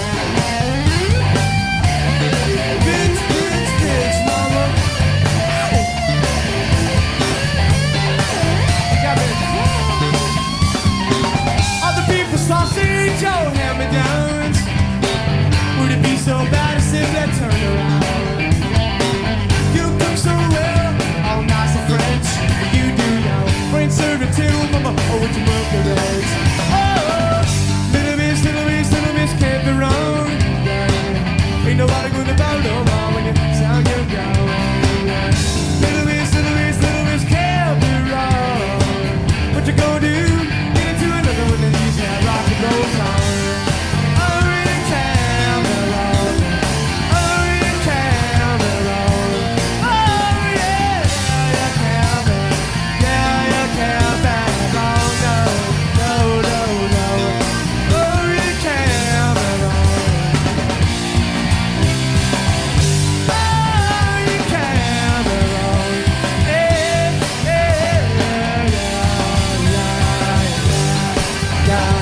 Sausage, oh, hand-me-downs. Would it be so bad if that turned around? You cook so well, all nice and French. You do now, French servant too, mama. Oh, would you milk the eggs? Oh, little miss, little miss, little miss can't be wrong. Ain't nobody gonna bow no more when you sound your gown. Little miss, little miss, little miss can't be wrong. What you gonna do? Get into another one of these yeah, rock and roll songs. Oh, really can't be wrong. Oh, really can't be wrong. Oh, yeah, yeah, you can't be. Yeah, you can't be wrong. No, no, no, no. Oh, really can't be wrong. Oh, you can't be wrong. Yeah, yeah, yeah, yeah, yeah, yeah.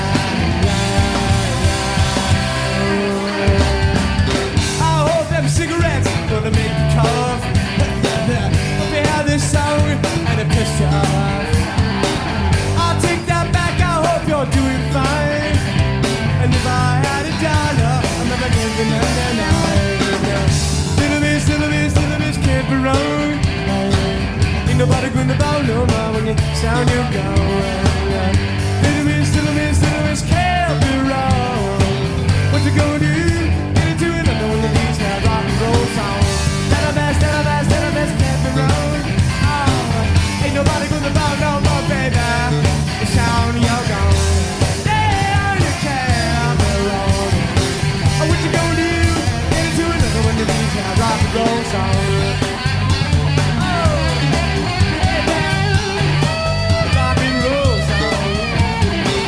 I hope them cigarettes gonna make you cough. Hope you have this song and it pissed you off. I'll take that back, I hope you're doing fine. And if I had a dollar, I'd never give you none. Little miss, little miss, little miss can't be wrong. Ain't nobody gonna bow no more when you sound your gown. Little miss, little miss, little miss can't be wrong. What you gonna do? Get into another one of these now rock and roll songs. Little miss, little miss, little miss can't be wrong. Oh, ain't nobody gonna bow no more, baby. You sound your gown. Yeah, you can't be wrong. Oh, what you gonna do? Get into another one of these now rock and roll songs. Oh, baby, rock and roll songs.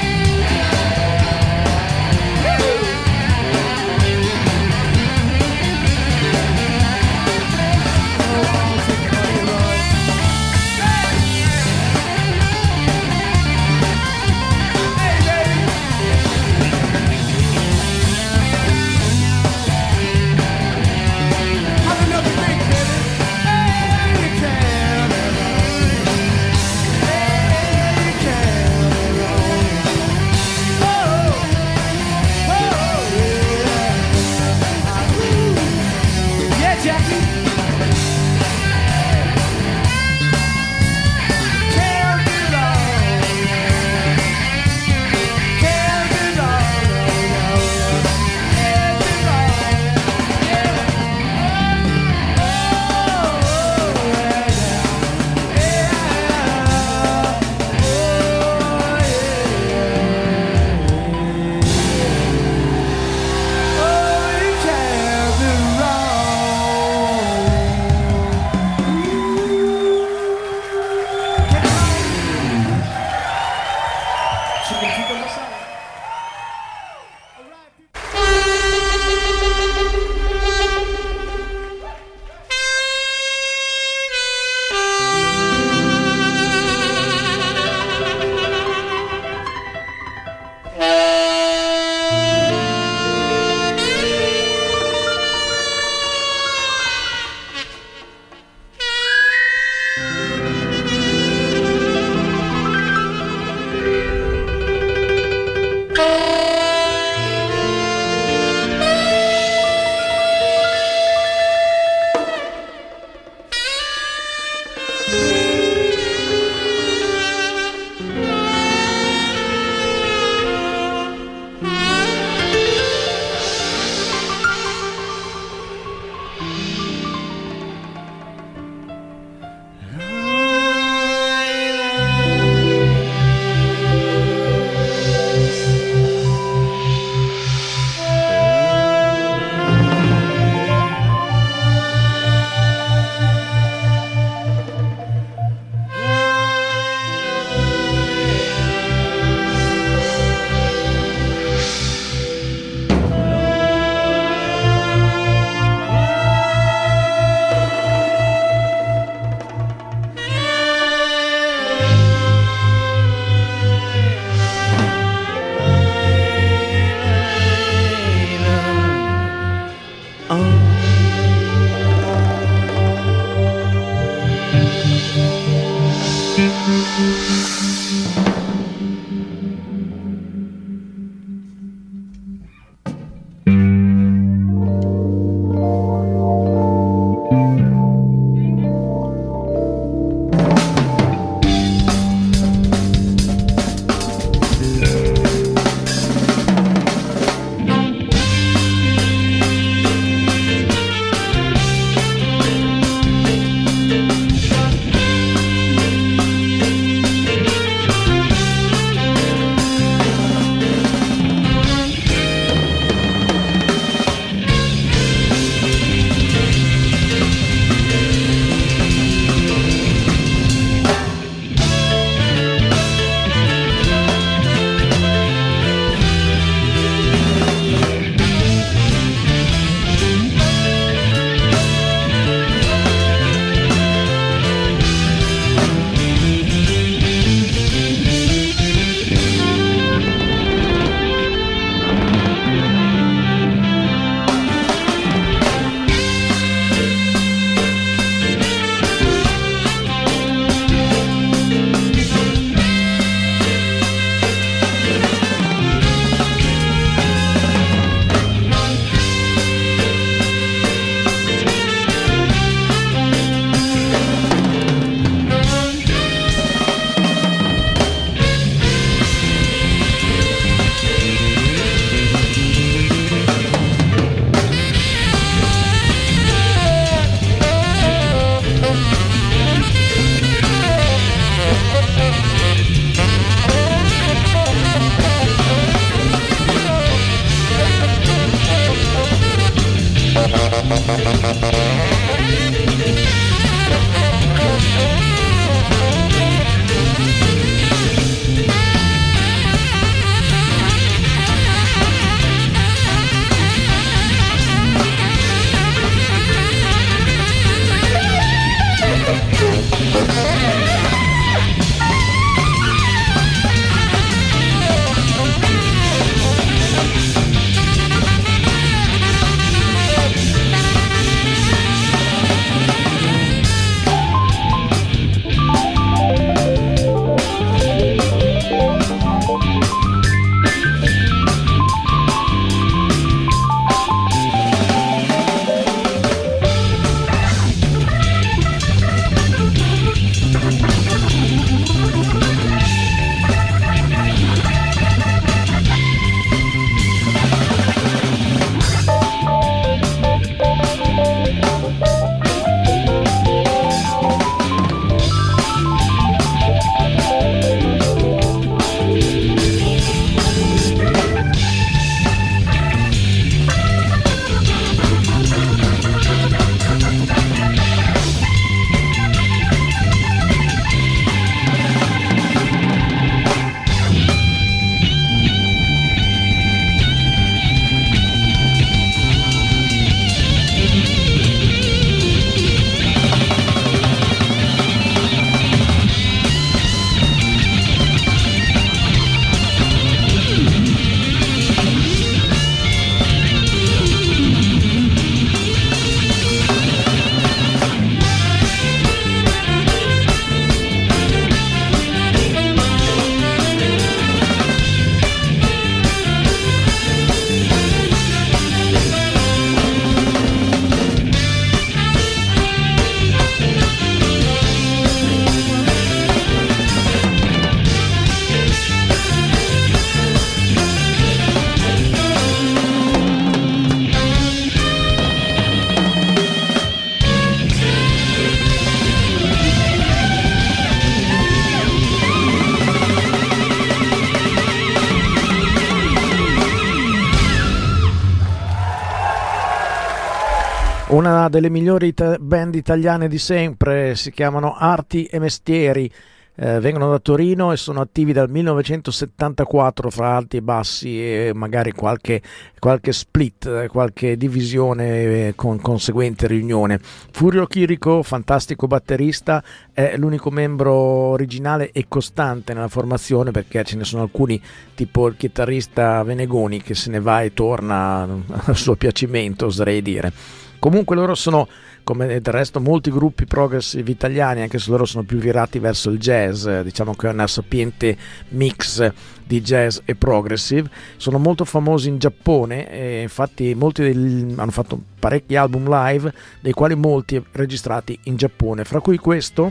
Una delle migliori ita- band italiane di sempre, si chiamano Arti e Mestieri, eh, vengono da Torino e sono attivi dal millenovecentosettantaquattro fra alti e bassi e magari qualche, qualche split, qualche divisione con conseguente riunione. Furio Chirico, fantastico batterista, è l'unico membro originale e costante nella formazione, perché ce ne sono alcuni, tipo il chitarrista Venegoni, che se ne va e torna al suo piacimento, oserei dire. Comunque loro sono, come del resto molti gruppi progressive italiani, anche se loro sono più virati verso il jazz, diciamo che è una sapiente mix di jazz e progressive, sono molto famosi in Giappone e infatti molti del, hanno fatto parecchi album live, dei quali molti registrati in Giappone, fra cui questo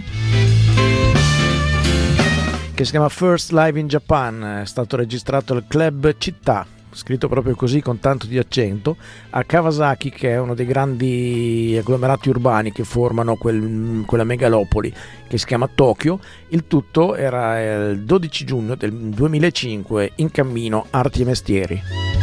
che si chiama First Live in Japan, è stato registrato al Club Città, scritto proprio così con tanto di accento, a Kawasaki, che è uno dei grandi agglomerati urbani che formano quel, quella megalopoli che si chiama Tokyo. Il tutto era il dodici giugno del duemilacinque in cammino Arti e Mestieri.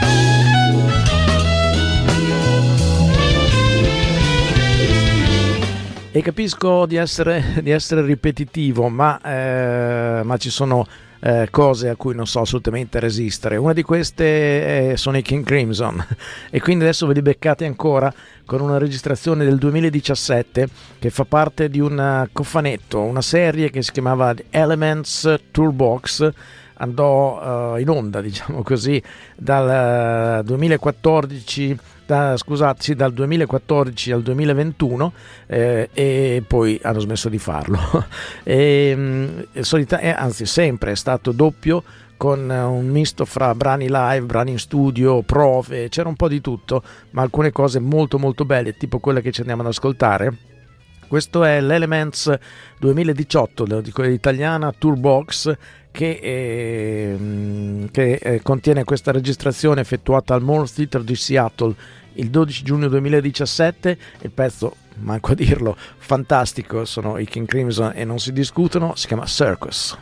E capisco di essere, di essere ripetitivo, ma, eh, ma ci sono Eh, cose a cui non so assolutamente resistere. Una di queste eh, sono i King Crimson e quindi adesso ve li beccate ancora con una registrazione del duemiladiciassette che fa parte di un cofanetto, una serie che si chiamava Elements Toolbox, andò uh, in onda, diciamo così, dal uh, duemilaquattordici da, scusate, sì, dal duemilaquattordici al duemilaventuno eh, e poi hanno smesso di farlo e, mh, solita- eh, anzi sempre è stato doppio, con un misto fra brani live, brani in studio, prove, c'era un po' di tutto, ma alcune cose molto molto belle, tipo quella che ci andiamo ad ascoltare. Questo è l'Elements duemiladiciotto, lo dico italiana, Toolbox, che, eh, che eh, contiene questa registrazione effettuata al Moore Theatre di Seattle il dodici giugno duemiladiciassette. Il pezzo, manco a dirlo, fantastico, sono i King Crimson e non si discutono, si chiama Circus.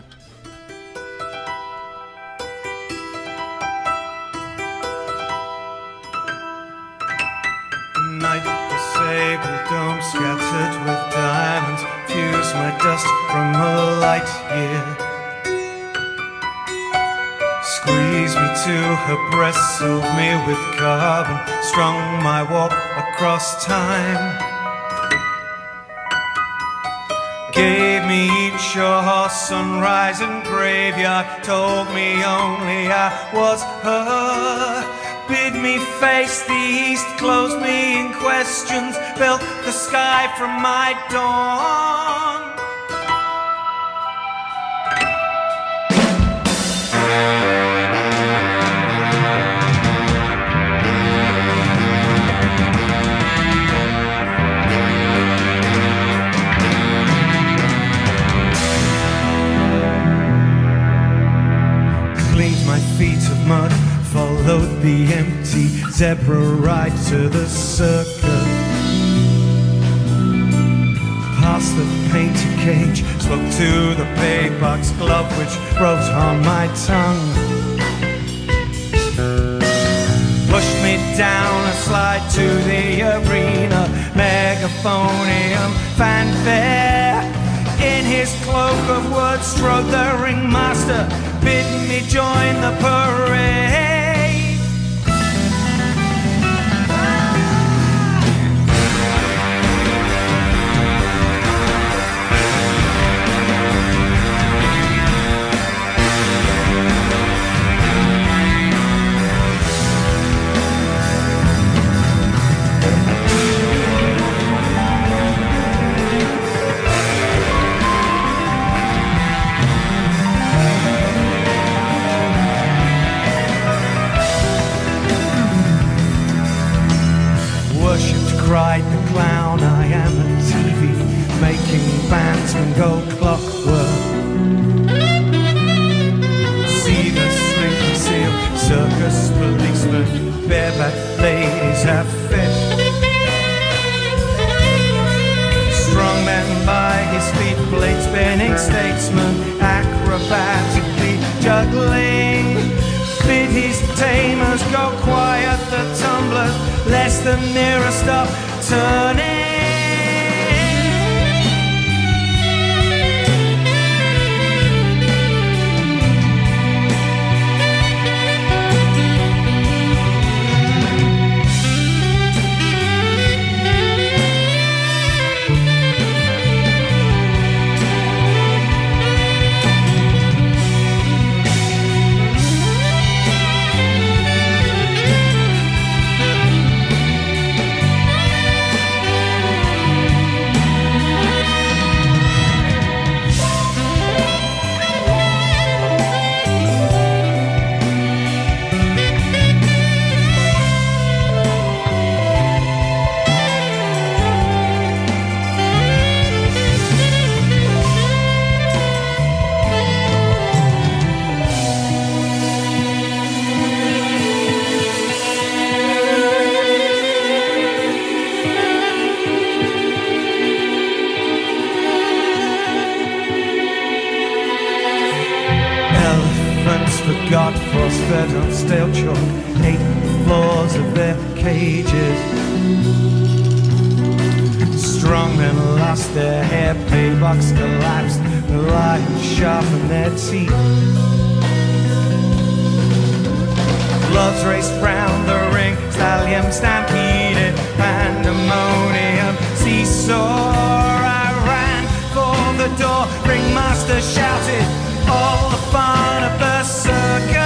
Night, the sable dome scattered with diamonds, fuse my dust from a light year. Squeeze me to her breast, sealed me with carbon, strung my walk across time. Gave me each a sunrise and graveyard, told me only I was her. Bid me face the east, closed me in questions, built the sky from my dawn. Cleaned my feet of mud, followed the empty zebra ride to the circus. Past the painted cage, spoke to the paybox glove which wrote on my tongue. Pushed me down a slide to the arena, megaphonium fanfare. In his cloak of wood strode the ringmaster, bid me join the parade. Cried the clown, I am a T V, making bandsmen go clockwork. See the slinky seal, circus policemen, bareback ladies have fit. Strong men by his feet, blade spinning statesman, acrobatically juggling. Bid his tamers go quiet, the tumblers less the mirror stop turning. Forgot force-fed on stale chalk, ate the floors of their cages. Strong men lost their hair, paybox collapsed, the lions sharpened their teeth. Gloves raced round the ring, stallion stampeded, pandemonium seesaw. I ran for the door, ringmaster shouted, all the fun of the circus.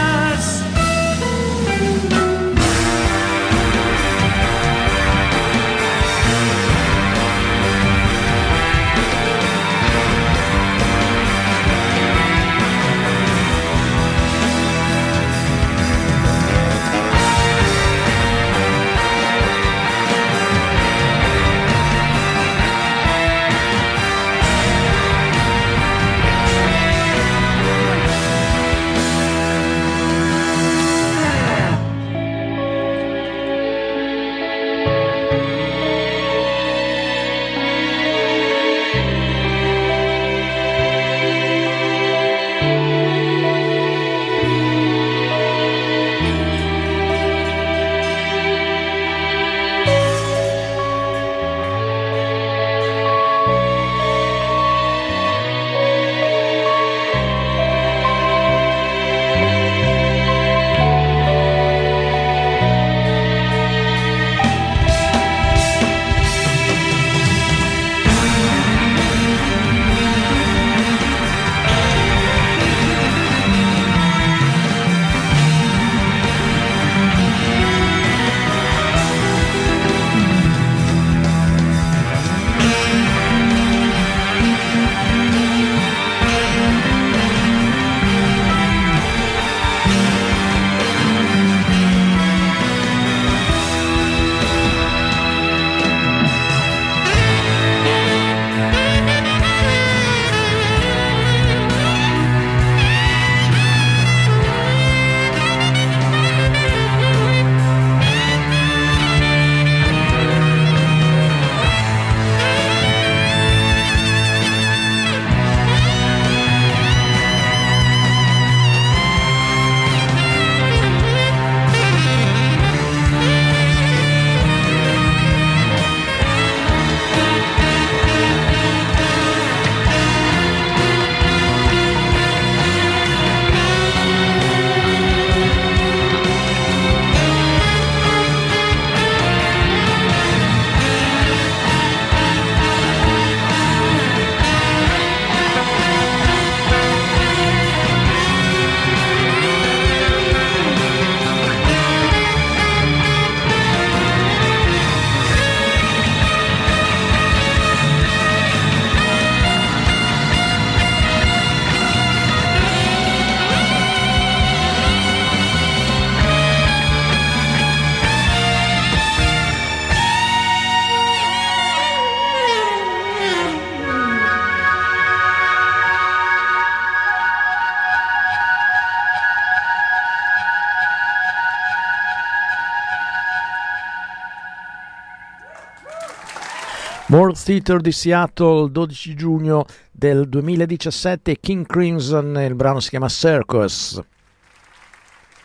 World Theatre di Seattle, dodici giugno del duemiladiciassette, King Crimson, il brano si chiama Circus.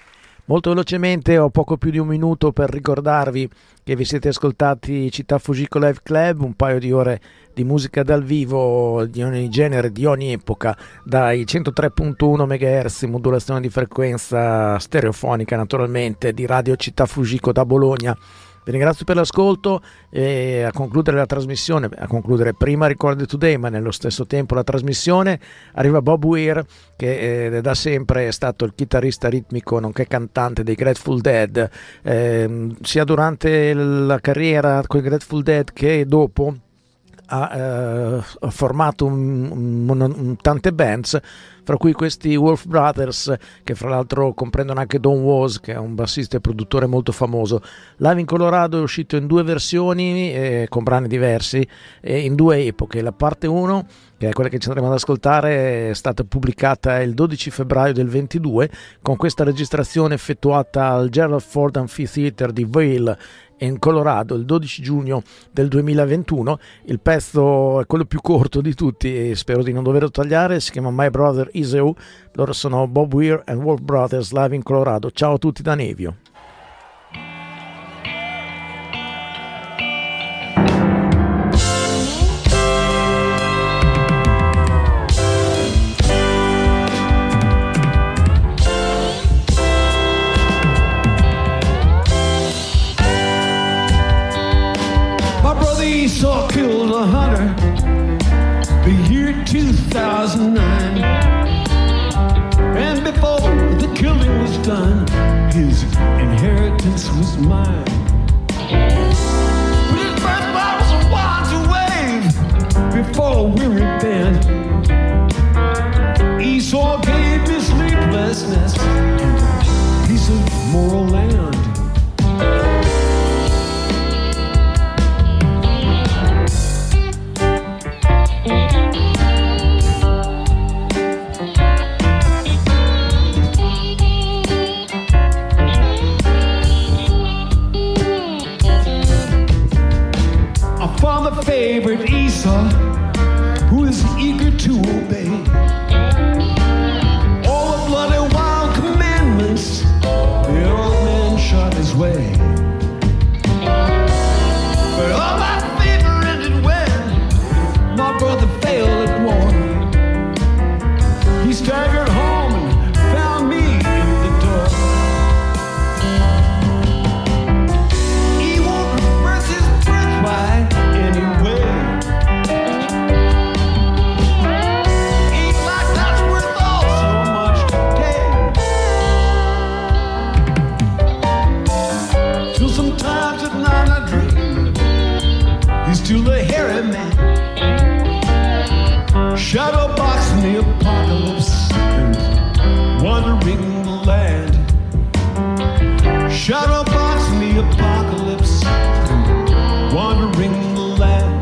Molto velocemente, ho poco più di un minuto per ricordarvi che vi siete ascoltati Città Fujiko Live Club, un paio di ore di musica dal vivo di ogni genere, di ogni epoca, dai centotré virgola uno megahertz, modulazione di frequenza stereofonica naturalmente, di Radio Città Fujiko da Bologna. Vi ringrazio per l'ascolto e a concludere la trasmissione, a concludere prima Recorded Today, ma nello stesso tempo la trasmissione, arriva Bob Weir, che eh, da sempre è stato il chitarrista ritmico nonché cantante dei Grateful Dead, eh, sia durante la carriera con i Grateful Dead che dopo. Ha eh, formato un, un, un, tante bands, fra cui questi Wolf Brothers, che fra l'altro comprendono anche Don Was, che è un bassista e produttore molto famoso. Live in Colorado è uscito in due versioni eh, con brani diversi e in due epoche. La parte uno, che è quella che ci andremo ad ascoltare, è stata pubblicata il dodici febbraio del ventidue con questa registrazione effettuata al Gerald Ford Amphitheater di Vail in Colorado il dodici giugno del duemilaventuno. Il pezzo è quello più corto di tutti e spero di non doverlo tagliare, si chiama My Brother Iseo. Loro sono Bob Weir and Wolf Brothers, live in Colorado. Ciao a tutti da Nevio. Esau killed a hunter the year two thousand nine, and before the killing was done, his inheritance was mine. But his birthright was a wand to wave before a weary bend. Esau gave me sleeplessness and a piece of moral land. Favorite Esau, who is eager to obey all the blood and wild commandments the old man shot his way. But all my favor ended when my brother failed at war. He staggered home and found me in the door. He won't reverse his birthright. Still a hairy man, shadow boxing the apocalypse and wandering the land. Shadow boxing the apocalypse and wandering the land.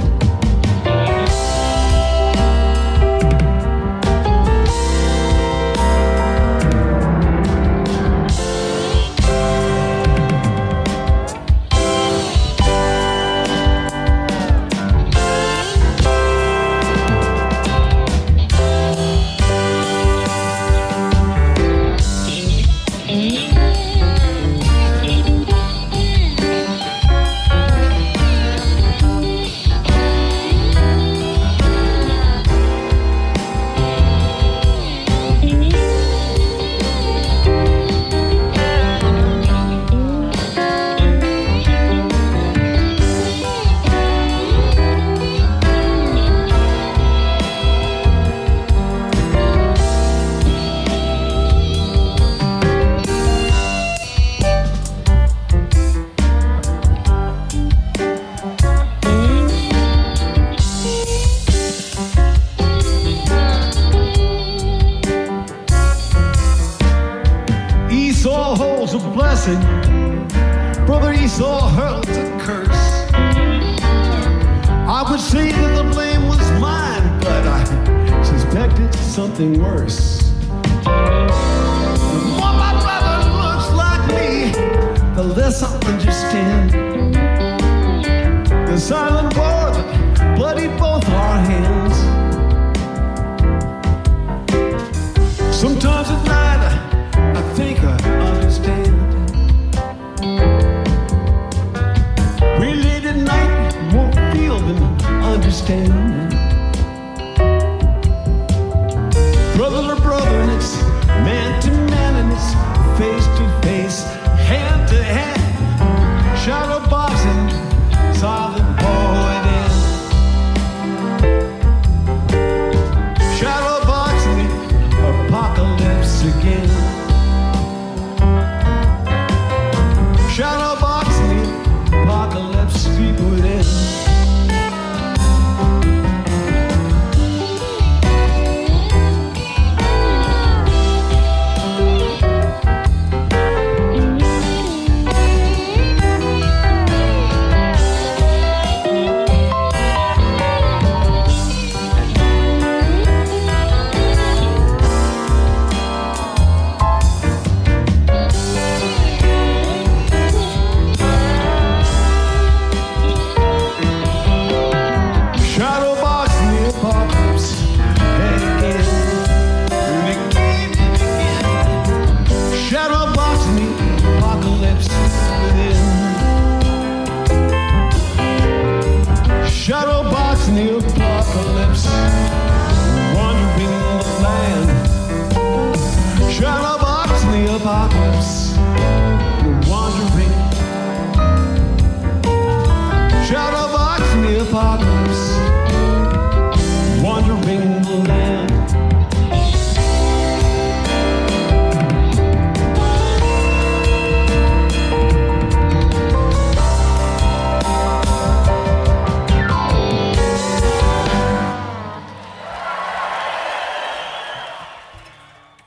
Brother Esau hurled a curse. I would say that the blame was mine, but I suspected something worse. The more my brother looks like me, the less I understand the silent war that bloodied both our hands. Sometimes at night I, I think I understand. understanding. Brother to brother, and it's man to man, and it's face to face, hand to hand. Shadow boxing, saw the poet in. Shadow boxing, apocalypse again. Shadow boxing, apocalypse speak within. Shadow box in the apocalypse.